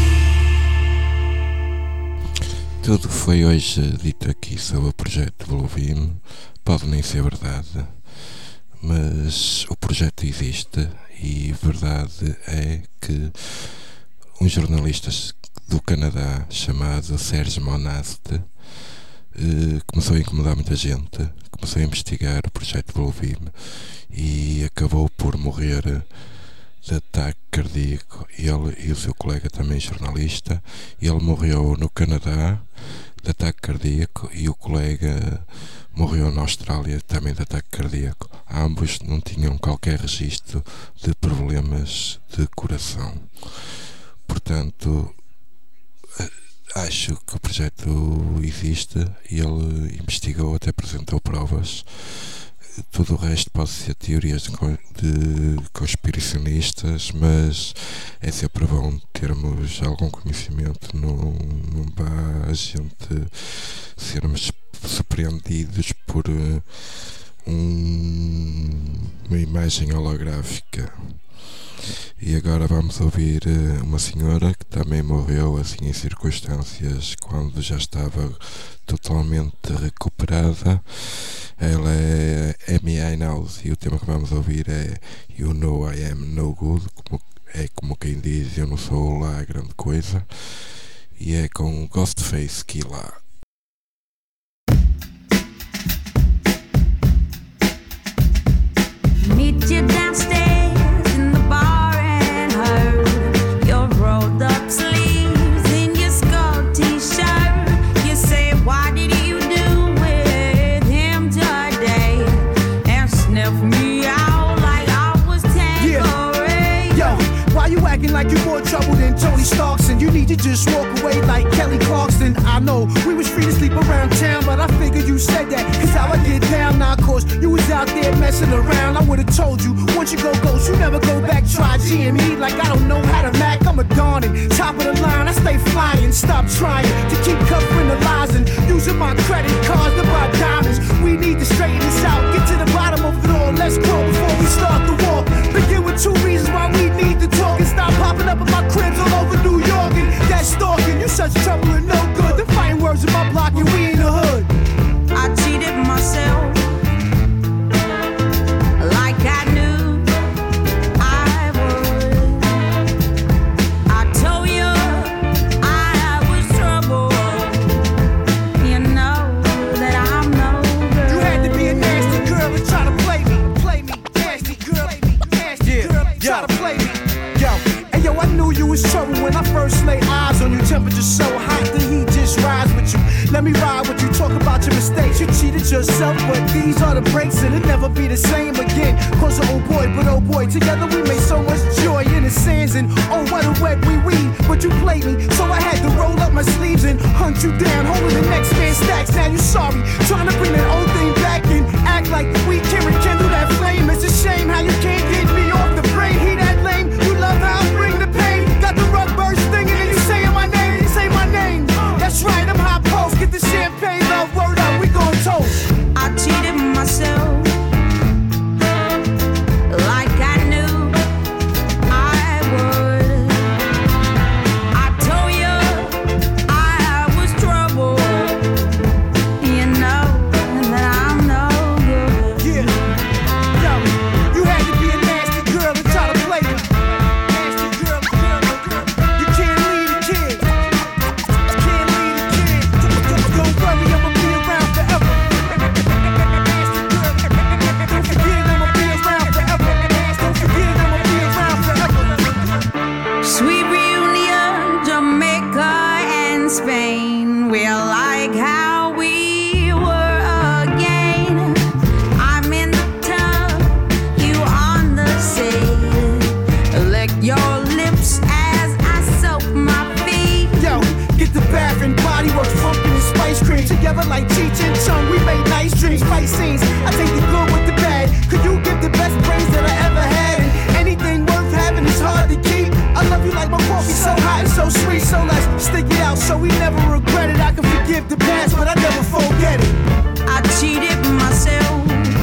Tudo foi hoje dito aqui sobre o projeto Bluebeam pode nem ser verdade, mas o projeto existe e verdade é que um jornalista do Canadá chamado Serge Monast eh, começou a incomodar muita gente, começou a investigar o projeto Bluebeam e acabou por morrer de ataque cardíaco. Ele e o seu colega também jornalista, ele morreu no Canadá de ataque cardíaco e o colega morreu na Austrália também de ataque cardíaco. Ambos não tinham qualquer registro de problemas de coração. Portanto, acho que o projeto existe e ele investigou, até apresentou provas. Tudo o resto pode ser teorias de, de conspiracionistas, mas é sempre bom termos algum conhecimento, não, não vá a gente sermos surpreendidos por um, uma imagem holográfica. E agora vamos ouvir uma senhora que também morreu assim em circunstâncias quando já estava totalmente recuperada. Ela é Amy Winehouse e o tema que vamos ouvir é You Know I Am No Good, como, é como quem diz eu não sou lá grande coisa, e é com Ghostface Killah. Meet you downstairs in the bar and heard your rolled up sleeves in your skull t-shirt. You say, why did you do with him today? And sniff me Clarkson. You need to just walk away like Kelly Clarkson. I know we was free to sleep around town, but I figured you said that, cause how I get down now, cause you was out there messing around. I would've told you, once you go ghost, you never go back. Try G M E like I don't know how to Mac. I'm a dawning, top of the line, I stay flying. Stop trying to keep covering the lies and using my credit cards to buy diamonds. We need to straighten this out, get to the bottom of it all. Let's go before we start the walk. Begin with two reasons why we need to talk, and stop popping up in my cribs all over New York. And that stalking, you such trouble and no good. The fighting words in my block and we in the hood. I cheated myself like I knew I would. I told you I was trouble. You know that I'm no good. You had to be a nasty girl and try to play me, play me, nasty girl, nasty yeah, girl, and try to play me. Yo, and yo, I knew you was trouble when I first laid eyes on you. Temperature so hot, the heat just rise with you. Let me ride with you, talk about your mistakes. You cheated yourself, but these are the breaks, and it'll never be the same again. Cause oh boy, but oh boy, together we made so much joy in the sands, and oh what a wet we weed. But you played me, so I had to roll up my sleeves and hunt you down, holding the next man's stacks. Now you sorry, trying to bring that old thing back and act like we can rekindle that flame. It's a shame how you can't get me off the brain. He that lame, you love how I bring the pain. Got the rug burst stinging and you saying my name, you say my name. That's right, I'm hot post, get the champagne, love, word up, we gon' toast. I cheated myself like I knew I would. I told you I was trouble. You know that I'm no good. Yeah, yo, you had to be a nasty girl and try to play me. Nasty girl, girl, girl. You can't leave a kid. Can't leave a kid. Don't worry, I'ma be around forever. Nasty girl. Don't forget I'ma be around forever. Don't forget I'ma be around forever. Sweet reunion, Jamaica and Spain. We're like how we were again. I'm in the tub, you on the sea. Lick your lips as I soak my feet. Yo, get the bath and body work, funkin' and spice cream. Together like Cheech and Chong, we made nice dreams, fight scenes. I take the good with the bad. Could you give the best brains that I ever had? And anything worth having is hard to keep. I love you like my coffee, so hot and so sweet. So let's stick it out so we never regret it. I can forgive the past, but I never forget it. I cheated myself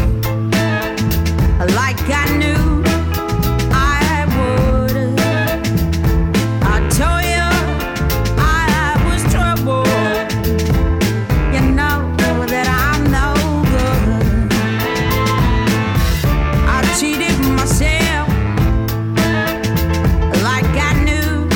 like I knew I would. I told you I was trouble. You know that I'm no good. I cheated myself like I knew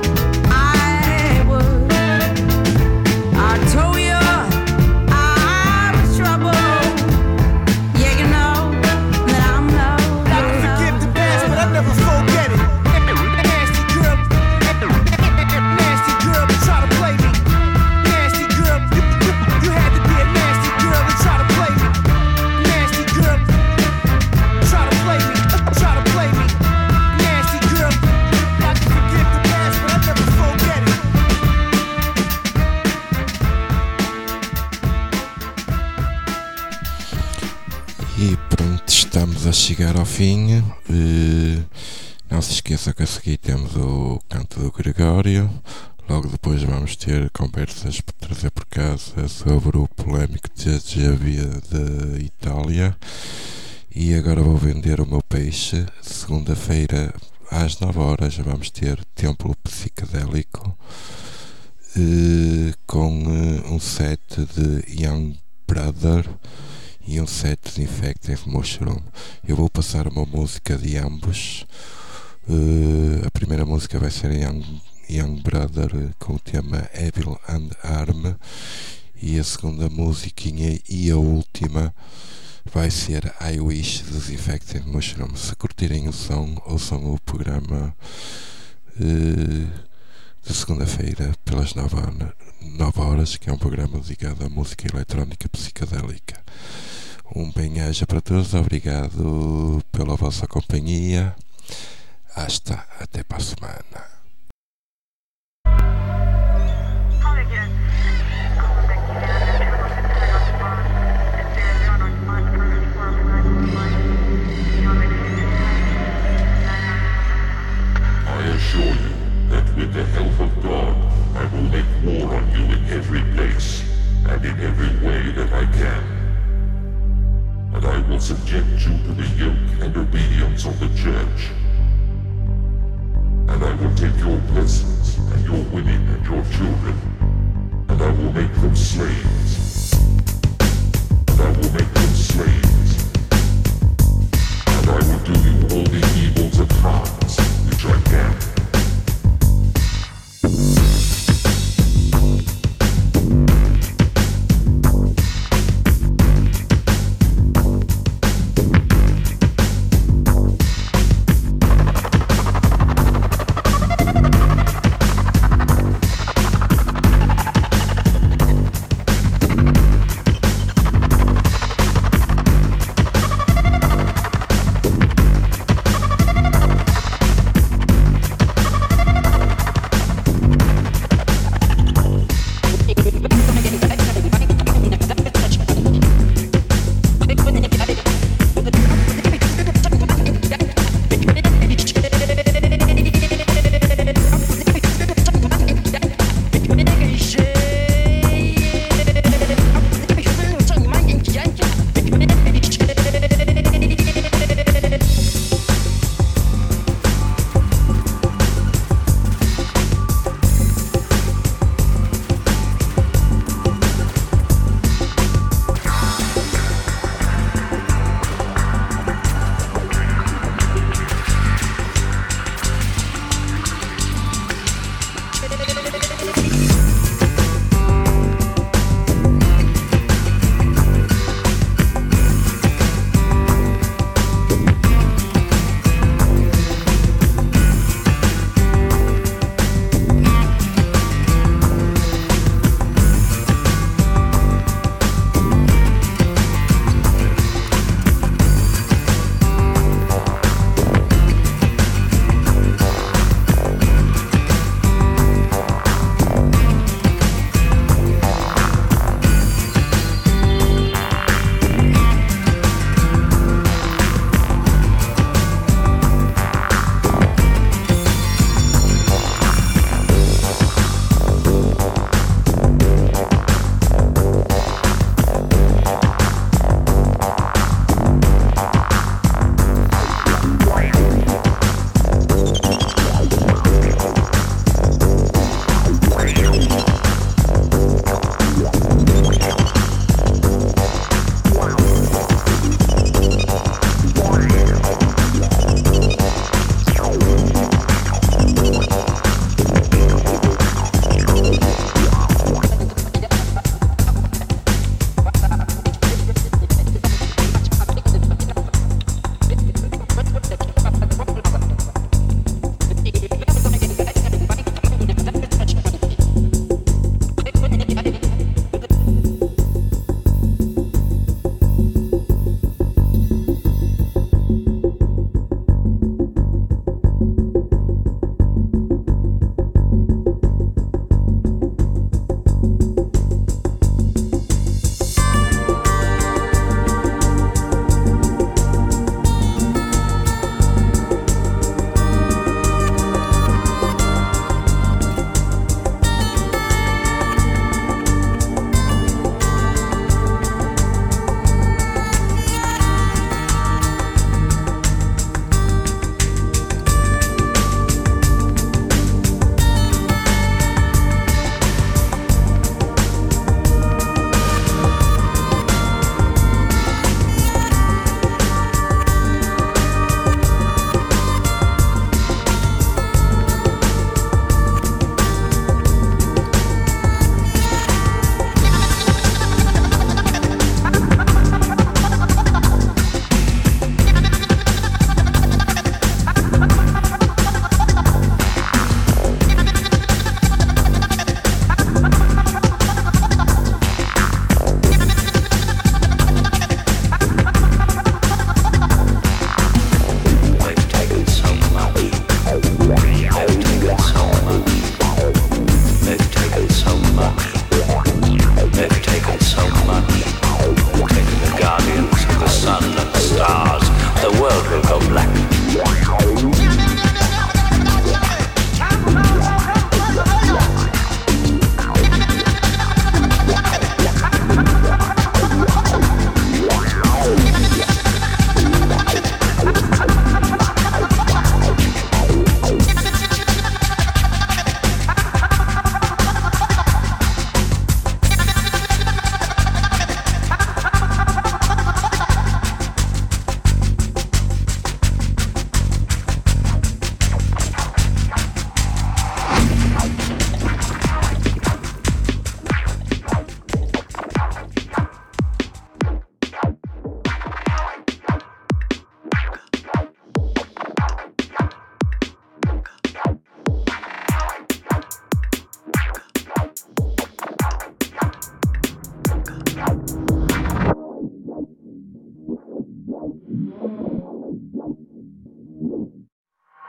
I would. I told you I was trouble. Yeah, you know that I'm no I can forgive the past, but I never forget it. Nasty girl, nasty girl, and try to play me. Nasty girl, you, you, you had to be a nasty girl and try to play me. Nasty girl, try to play me, try to play me. Nasty girl, I can forgive the past, but I never forget it. E pronto, estamos a chegar ao fim. Eh, Não se esqueça que a seguir temos o canto do Gregório. Logo depois vamos ter conversas para trazer por casa sobre o polémico G G B de Itália. E agora vou vender o meu peixe. Segunda-feira às nove horas vamos ter Templo Psicadélico, eh, com eh, um set de Young Brother e um set de Infected Mushroom. Eu vou passar uma música de ambos. Uh, a primeira música vai ser Young, Young Brother com o tema Evil and Arm, e a segunda musiquinha e a última vai ser I Wish dos Infected Mushroom. Se curtirem o som, ouçam o programa uh, de segunda-feira pelas nove horas, que é um programa dedicado à música eletrónica psicadélica. Um bem-aja para todos, obrigado pela vossa companhia. Hasta, até para a semana.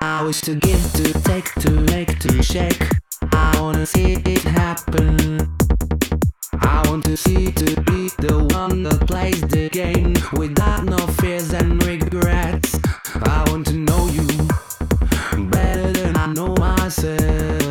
I wish to give, to take, to make, to shake. I wanna see it happen. I want to see to be the one that plays the game without no fears and regrets. I want to know you better than I know myself.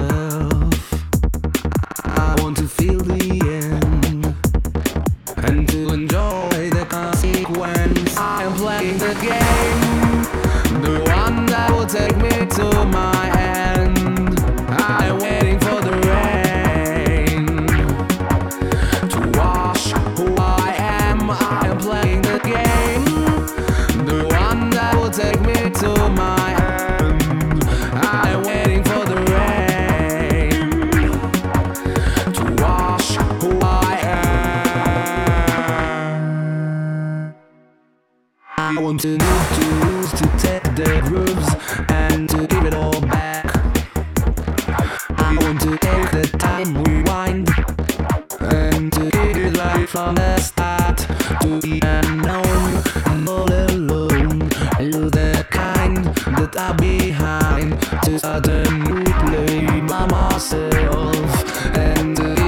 I want to feel the end and to enjoy the consequence. I am playing the game, the one that will take me to my end. I am waiting for the rain to wash who I am. I am playing the game, the one that will take me to my end. I am waiting for the rain to wash who I am. I want to move, to lose, to take the grooves and to give it all back. I want to take the time, rewind, and to give it right from the start. To be unknown and all alone, you're the kind that I'm behind. To start a new play by myself and to